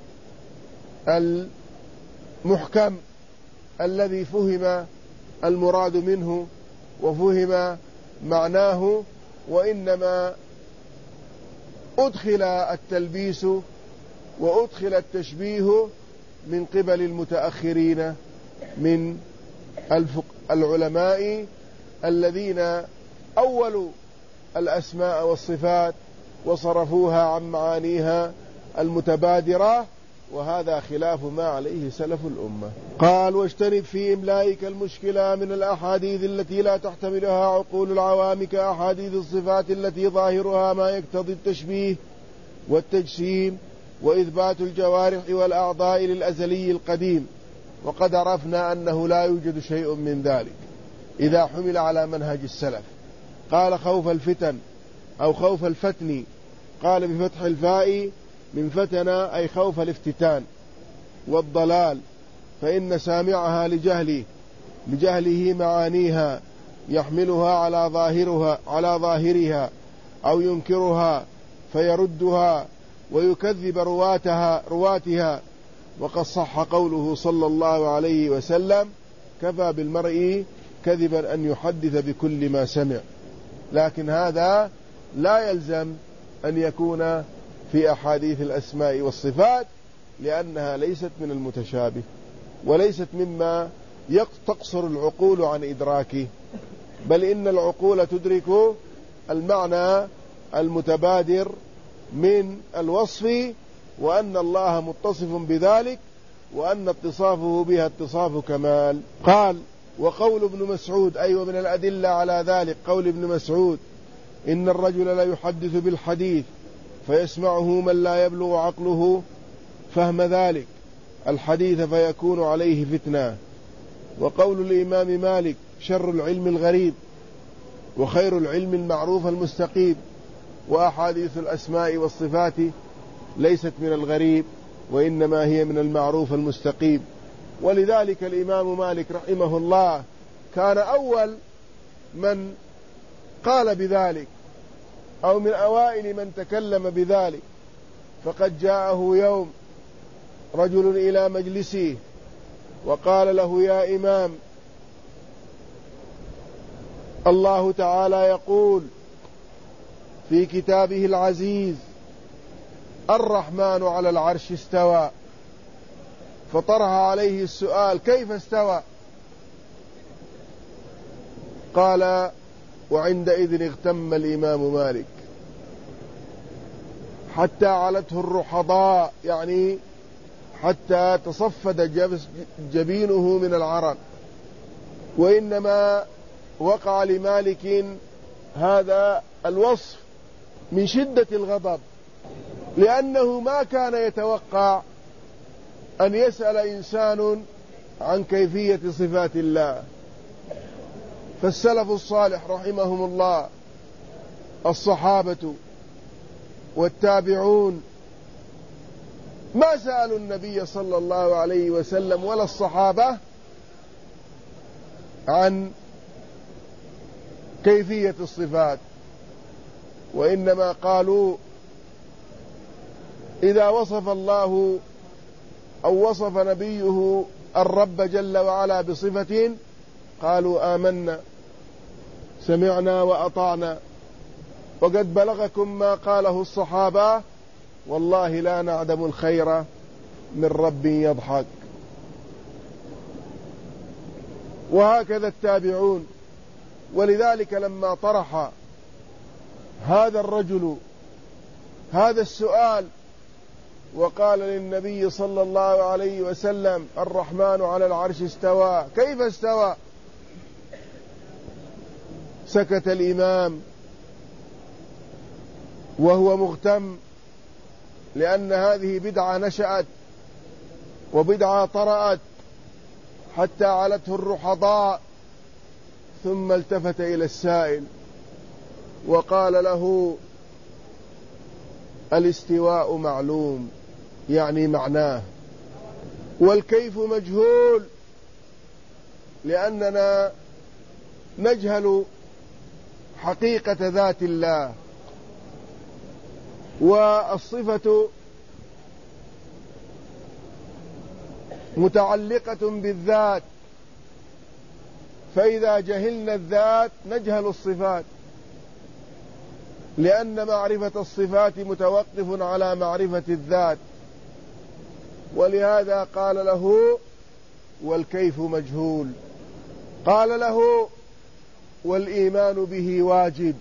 المحكم الذي فهم المراد منه وفهم معناه، وإنما أدخل التلبيس وأدخل التشبيه من قبل المتأخرين من العلماء الذين أولوا الأسماء والصفات وصرفوها عن معانيها المتبادرة، وهذا خلاف ما عليه سلف الأمة. قال: واجتنب في إملائك المشكلة من الأحاديث التي لا تحتملها عقول العوام كأحاديث الصفات التي ظاهرها ما يقتضي التشبيه والتجسيم وإثبات الجوارح والأعضاء للأزلي القديم، وقد عرفنا أنه لا يوجد شيء من ذلك إذا حمل على منهج السلف. قال: خوف الفتن أو خوف الفتن، قال بفتح الفاء من فتنا أي خوف الافتتان والضلال، فإن سامعها لجهله لجهله معانيها يحملها على ظاهرها على ظاهرها أو ينكرها فيردها ويكذب رواتها رواتها. وقد صح قوله صلى الله عليه وسلم: كفى بالمرء كذبا أن يحدث بكل ما سمع. لكن هذا لا يلزم أن يكون في أحاديث الأسماء والصفات، لأنها ليست من المتشابه وليست مما تقصر العقول عن إدراكه، بل إن العقول تدرك المعنى المتبادر من الوصف، وأن الله متصف بذلك، وأن اتصافه بها اتصاف كمال. قال: وقول ابن مسعود، أي أيوة من الأدلة على ذلك قول ابن مسعود: إن الرجل لا يحدث بالحديث فيسمعه من لا يبلغ عقله فهم ذلك الحديث فيكون عليه فتنة. وقول الإمام مالك: شر العلم الغريب وخير العلم المعروف المستقيم. وأحاديث الأسماء والصفات ليست من الغريب وإنما هي من المعروف المستقيم. ولذلك الإمام مالك رحمه الله كان أول من قال بذلك، أو من أوائل من تكلم بذلك. فقد جاءه يوم رجل إلى مجلسه وقال له: يا إمام، الله تعالى يقول في كتابه العزيز: الرحمن على العرش استوى. فطرح عليه السؤال: كيف استوى؟ قال: وعندئذ اغتم الإمام مالك حتى علته الرحضاء، يعني حتى تصفد جبينه من العرق. وإنما وقع لمالك هذا الوصف من شدة الغضب، لأنه ما كان يتوقع أن يسأل إنسان عن كيفية صفات الله. فالسلف الصالح رحمهم الله، الصحابة والتابعون، ما سألوا النبي صلى الله عليه وسلم ولا الصحابة عن كيفية الصفات، وإنما قالوا: إذا وصف الله أو وصف نبيه الرب جل وعلا بصفة قالوا: آمنا سمعنا وأطعنا. وقد بلغكم ما قاله الصحابة: والله لا نعدم الخير من رب يضحك. وهكذا التابعون. ولذلك لما طرح هذا الرجل هذا السؤال وقال للنبي صلى الله عليه وسلم: الرحمن على العرش استوى، كيف استوى؟ سكت الإمام وهو مغتم، لأن هذه بدعة نشأت وبدعة طرأت حتى علته الرحضاء. ثم التفت إلى السائل وقال له: الاستواء معلوم، يعني معناه، والكيف مجهول، لأننا نجهل حقيقة ذات الله. والصفة متعلقة بالذات، فإذا جهلنا الذات نجهل الصفات، لأن معرفة الصفات متوقف على معرفة الذات. ولهذا قال له: والكيف مجهول. قال له: والإيمان به واجب،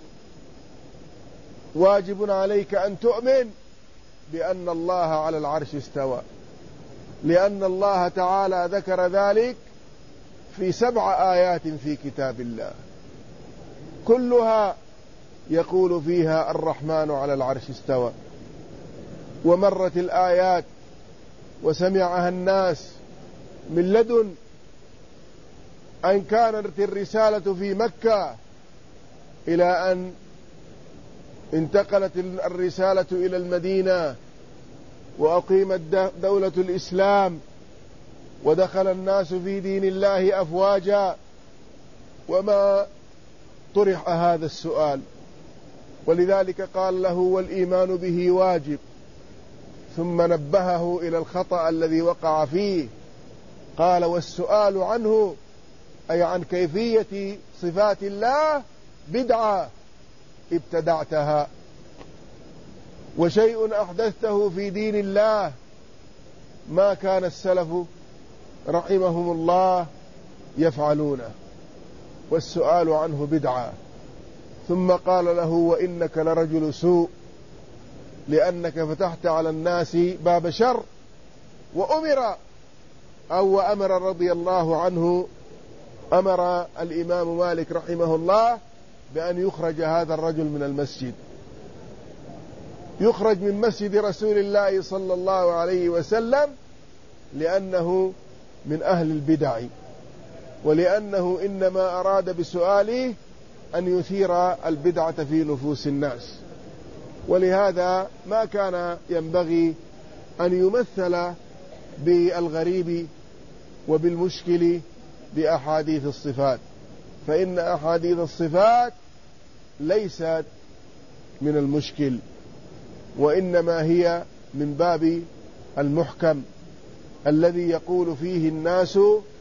واجب عليك أن تؤمن بأن الله على العرش استوى، لأن الله تعالى ذكر ذلك في سبع آيات في كتاب الله، كلها يقول فيها الرحمن على العرش استوى. ومرت الآيات وسمعها الناس من لدن أن كانت الرسالة في مكة إلى أن انتقلت الرسالة إلى المدينة وأقيمت دولة الإسلام ودخل الناس في دين الله أفواجا، وما طرح هذا السؤال. ولذلك قال له: والإيمان به واجب، ثم نبهه إلى الخطأ الذي وقع فيه. قال: والسؤال عنه، أي عن كيفية صفات الله، بدعة ابتدعتها، وشيء أحدثته في دين الله ما كان السلف رحمهم الله يفعلونه، والسؤال عنه بدعة. ثم قال له: وإنك لرجل سوء، لأنك فتحت على الناس باب شر. وأمر أو وأمر رضي الله عنه، أمر الإمام مالك رحمه الله بأن يخرج هذا الرجل من المسجد، يخرج من مسجد رسول الله صلى الله عليه وسلم، لأنه من أهل البدع، ولأنه إنما أراد بسؤاله أن يثير البدعة في نفوس الناس. ولهذا ما كان ينبغي أن يمثل بالغريب وبالمشكل بأحاديث الصفات، فإن أحاديث الصفات ليست من المشكل، وإنما هي من باب المحكم الذي يقول فيه الناس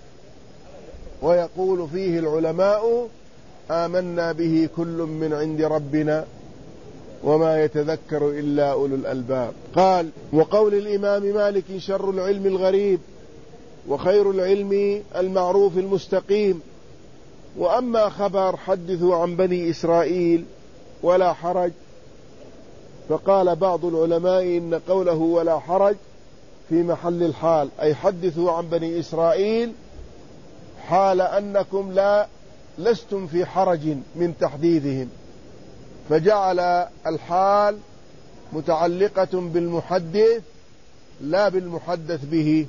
ويقول فيه العلماء آمنا به كل من عند ربنا وما يتذكر إلا أولو الألباب. قال: وقول الإمام مالك: شر العلم الغريب وخير العلم المعروف المستقيم. وأما خبر حدثوا عن بني إسرائيل ولا حرج، فقال بعض العلماء إن قوله ولا حرج في محل الحال، أي حدثوا عن بني إسرائيل حال أنكم لا لستم في حرج من تحديثهم، فجعل الحال متعلقة بالمحدث لا بالمحدث به.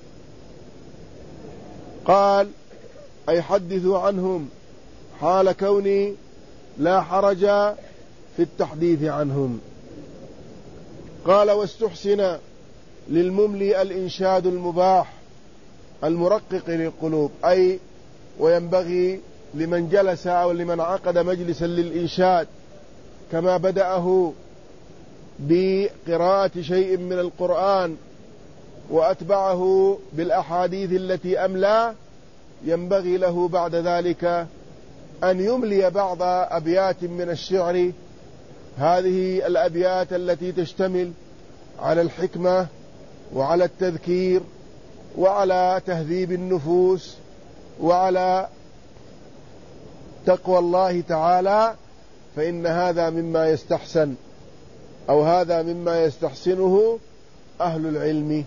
قال: أي حدثوا عنهم حال كوني لا حرج في التحديث عنهم. قال: واستحسن للمملي الإنشاد المباح المرقق للقلوب، أي وينبغي لمن جلس أو لمن عقد مجلسا للإنشاد كما بدأه بقراءة شيء من القرآن وأتبعه بالأحاديث التي أملا، ينبغي له بعد ذلك أن يملي بعض أبيات من الشعر، هذه الأبيات التي تشتمل على الحكمة وعلى التذكير وعلى تهذيب النفوس وعلى تقوى الله تعالى، فإن هذا مما يستحسن أو هذا مما يستحسنه أهل العلم.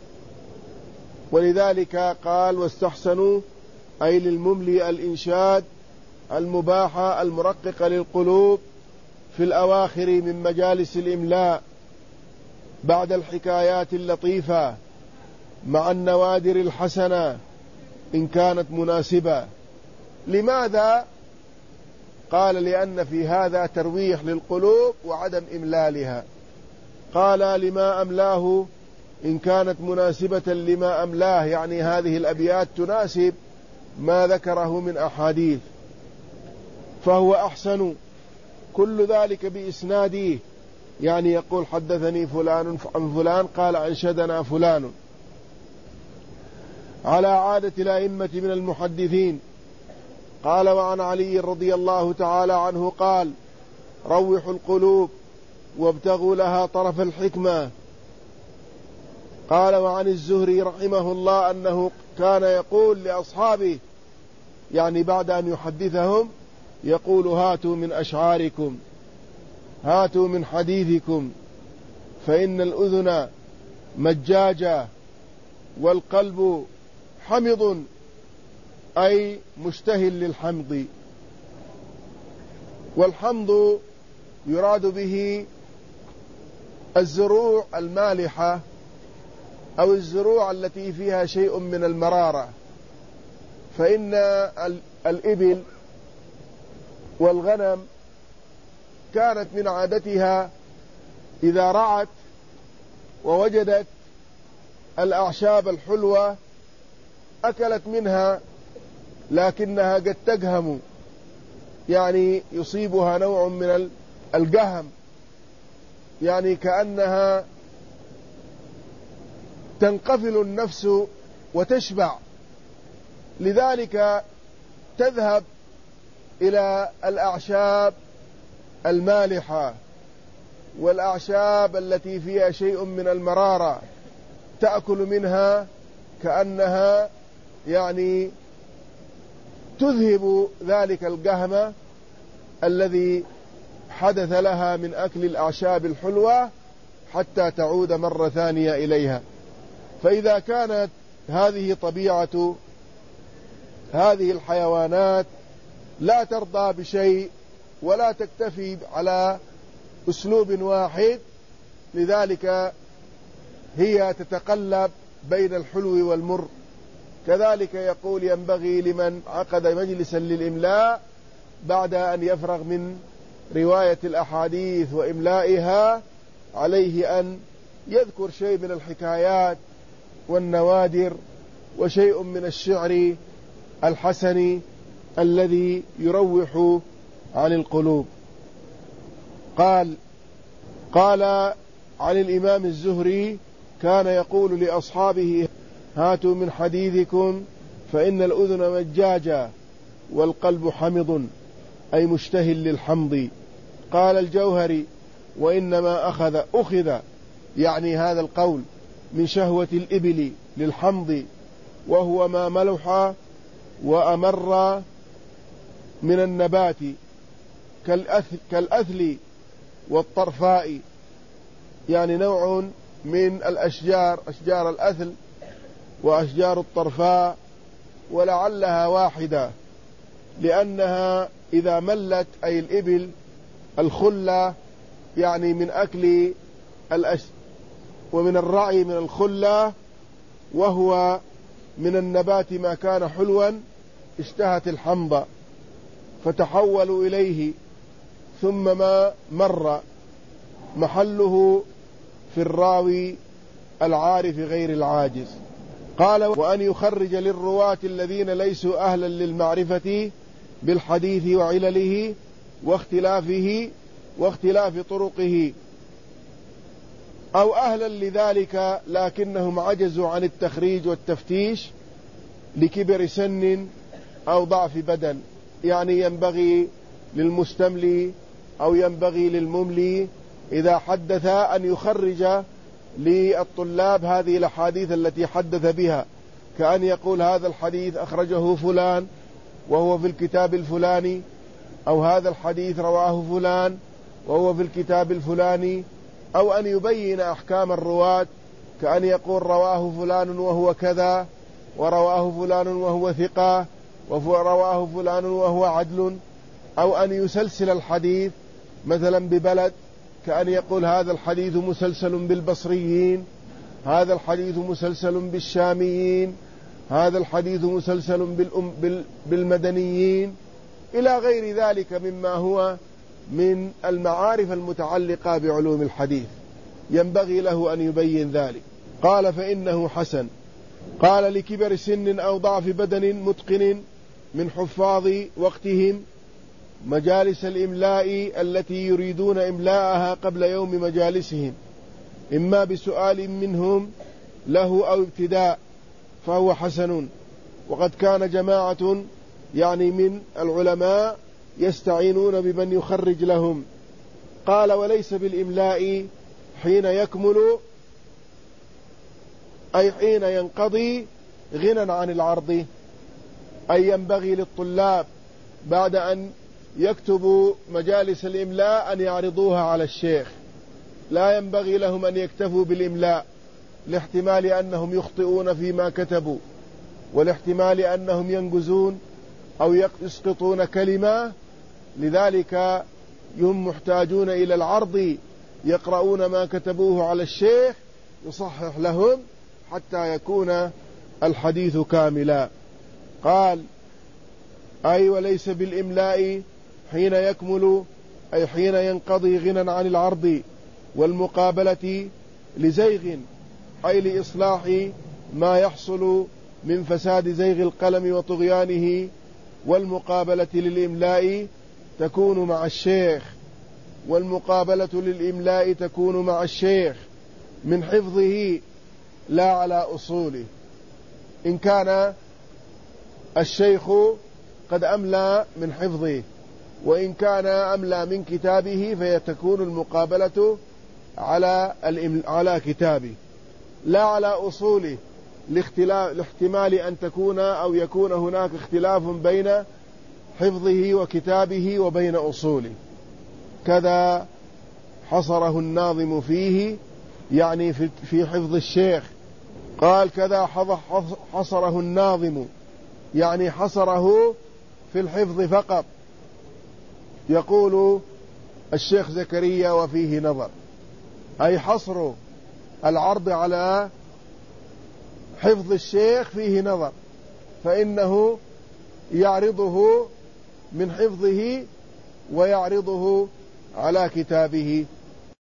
ولذلك قال: واستحسنوا أي للمملي الإنشاد المباحة المرققة للقلوب في الأواخر من مجالس الإملاء بعد الحكايات اللطيفة مع النوادر الحسنة إن كانت مناسبة. لماذا؟ قال: لأن في هذا ترويح للقلوب وعدم إملالها. قال: لما أملاه إن كانت مناسبة لما أملاه، يعني هذه الأبيات تناسب ما ذكره من أحاديث، فهو أحسن كل ذلك بإسناده، يعني يقول حدثني فلان عن فلان قال أنشدنا فلان، على عادة الأئمة من المحدثين. قال: وعن علي رضي الله تعالى عنه قال: روحوا القلوب وابتغوا لها طرف الحكمة. قال: وعن الزهري رحمه الله أنه كان يقول لأصحابه، يعني بعد أن يحدثهم، يقول: هاتوا من أشعاركم، هاتوا من حديثكم، فإن الأذن مجاجة والقلب حمض، أي مشتهل للحمض. والحمض يراد به الزروع المالحة أو الزروع التي فيها شيء من المرارة، فإن الإبل والغنم كانت من عادتها إذا رعت ووجدت الأعشاب الحلوة أكلت منها، لكنها قد تقهم، يعني يصيبها نوع من القهم، يعني كأنها تنقفل النفس وتشبع، لذلك تذهب إلى الأعشاب المالحة والأعشاب التي فيها شيء من المرارة، تأكل منها كأنها يعني تذهب ذلك القهم الذي حدث لها من أكل الأعشاب الحلوة حتى تعود مرة ثانية إليها. فإذا كانت هذه طبيعة هذه الحيوانات لا ترضى بشيء ولا تكتفي على أسلوب واحد، لذلك هي تتقلب بين الحلو والمر. كذلك يقول: ينبغي لمن عقد مجلسا للإملاء بعد أن يفرغ من رواية الأحاديث وإملائها عليه أن يذكر شيء من الحكايات والنوادر وشيء من الشعر الحسن الذي يروح عن القلوب. قال قال عن الإمام الزهري كان يقول لأصحابه هاتوا من حديثكم فإن الأذن مجاجة والقلب حمض، أي مشتهل للحمض. قال الجوهري وإنما أخذ أخذ يعني هذا القول من شهوة الإبل للحمض، وهو ما ملح وأمر من النبات كالأثل, كالأثل والطرفاء، يعني نوع من الأشجار، أشجار الأثل وأشجار الطرفاء، ولعلها واحدة لأنها إذا ملت أي الإبل الخلة يعني من أكل الأش ومن الرعي من الخلة، وهو من النبات ما كان حلوا اشتهت الحمض فتحولوا إليه، ثم ما مر محله في الراوي العارف غير العاجز. قال وأن يخرج للرواة الذين ليسوا أهلا للمعرفة بالحديث وعلله واختلافه واختلاف طرقه، أو أهلا لذلك لكنهم عجزوا عن التخريج والتفتيش لكبر سن أو ضعف بدن، يعني ينبغي للمستملي أو ينبغي للمملي إذا حدث أن يخرج للطلاب هذه الأحاديث التي حدث بها، كأن يقول هذا الحديث أخرجه فلان وهو في الكتاب الفلاني، أو هذا الحديث رواه فلان وهو في الكتاب الفلاني، أو أن يبين أحكام الرواة كأن يقول رواه فلان وهو كذا، ورواه فلان وهو ثقة، ورواه فلان وهو عدل، أو أن يسلسل الحديث مثلا ببلد كأن يقول هذا الحديث مسلسل بالبصريين، هذا الحديث مسلسل بالشاميين، هذا الحديث مسلسل بالمدنيين، إلى غير ذلك مما هو من المعارف المتعلقة بعلوم الحديث، ينبغي له أن يبين ذلك. قال فإنه حسن. قال لكبر سن أو ضعف بدن متقن من حفاظ وقتهم مجالس الإملاء التي يريدون إملاءها قبل يوم مجالسهم، إما بسؤال منهم له أو ابتداء، فهو حسن. وقد كان جماعة يعني من العلماء يستعينون بمن يخرج لهم. قال وليس بالإملاء حين يكمل أي حين ينقضي غنى عن العرض، أي ينبغي للطلاب بعد أن يكتبوا مجالس الإملاء أن يعرضوها على الشيخ، لا ينبغي لهم أن يكتفوا بالإملاء لاحتمال أنهم يخطئون فيما كتبوا، والاحتمال أنهم ينجزون أو يسقطون كلمة، لذلك هم محتاجون إلى العرض، يقرؤون ما كتبوه على الشيخ يصحح لهم حتى يكون الحديث كاملا. قال أي وليس بالإملاء حين يكمل أي حين ينقضي غنى عن العرض، والمقابلة لزيغ أي لإصلاح ما يحصل من فساد زيغ القلم وطغيانه، والمقابلة للإملاء تكون مع الشيخ، والمقابلة للإملاء تكون مع الشيخ من حفظه لا على أصوله، إن كان الشيخ قد أملى من حفظه، وإن كان أملى من كتابه فيتكون المقابلة على على كتابه لا على أصوله، لاحتمال أن تكون أو يكون هناك اختلاف بين حفظه وكتابه وبين أصوله. كذا حصره الناظم فيه، يعني في حفظ الشيخ. قال كذا حصره الناظم، يعني حصره في الحفظ فقط. يقول الشيخ زكريا وفيه نظر، أي حصر العرض على حفظ الشيخ فيه نظر، فإنه يعرضه من حفظه ويعرضه على كتابه.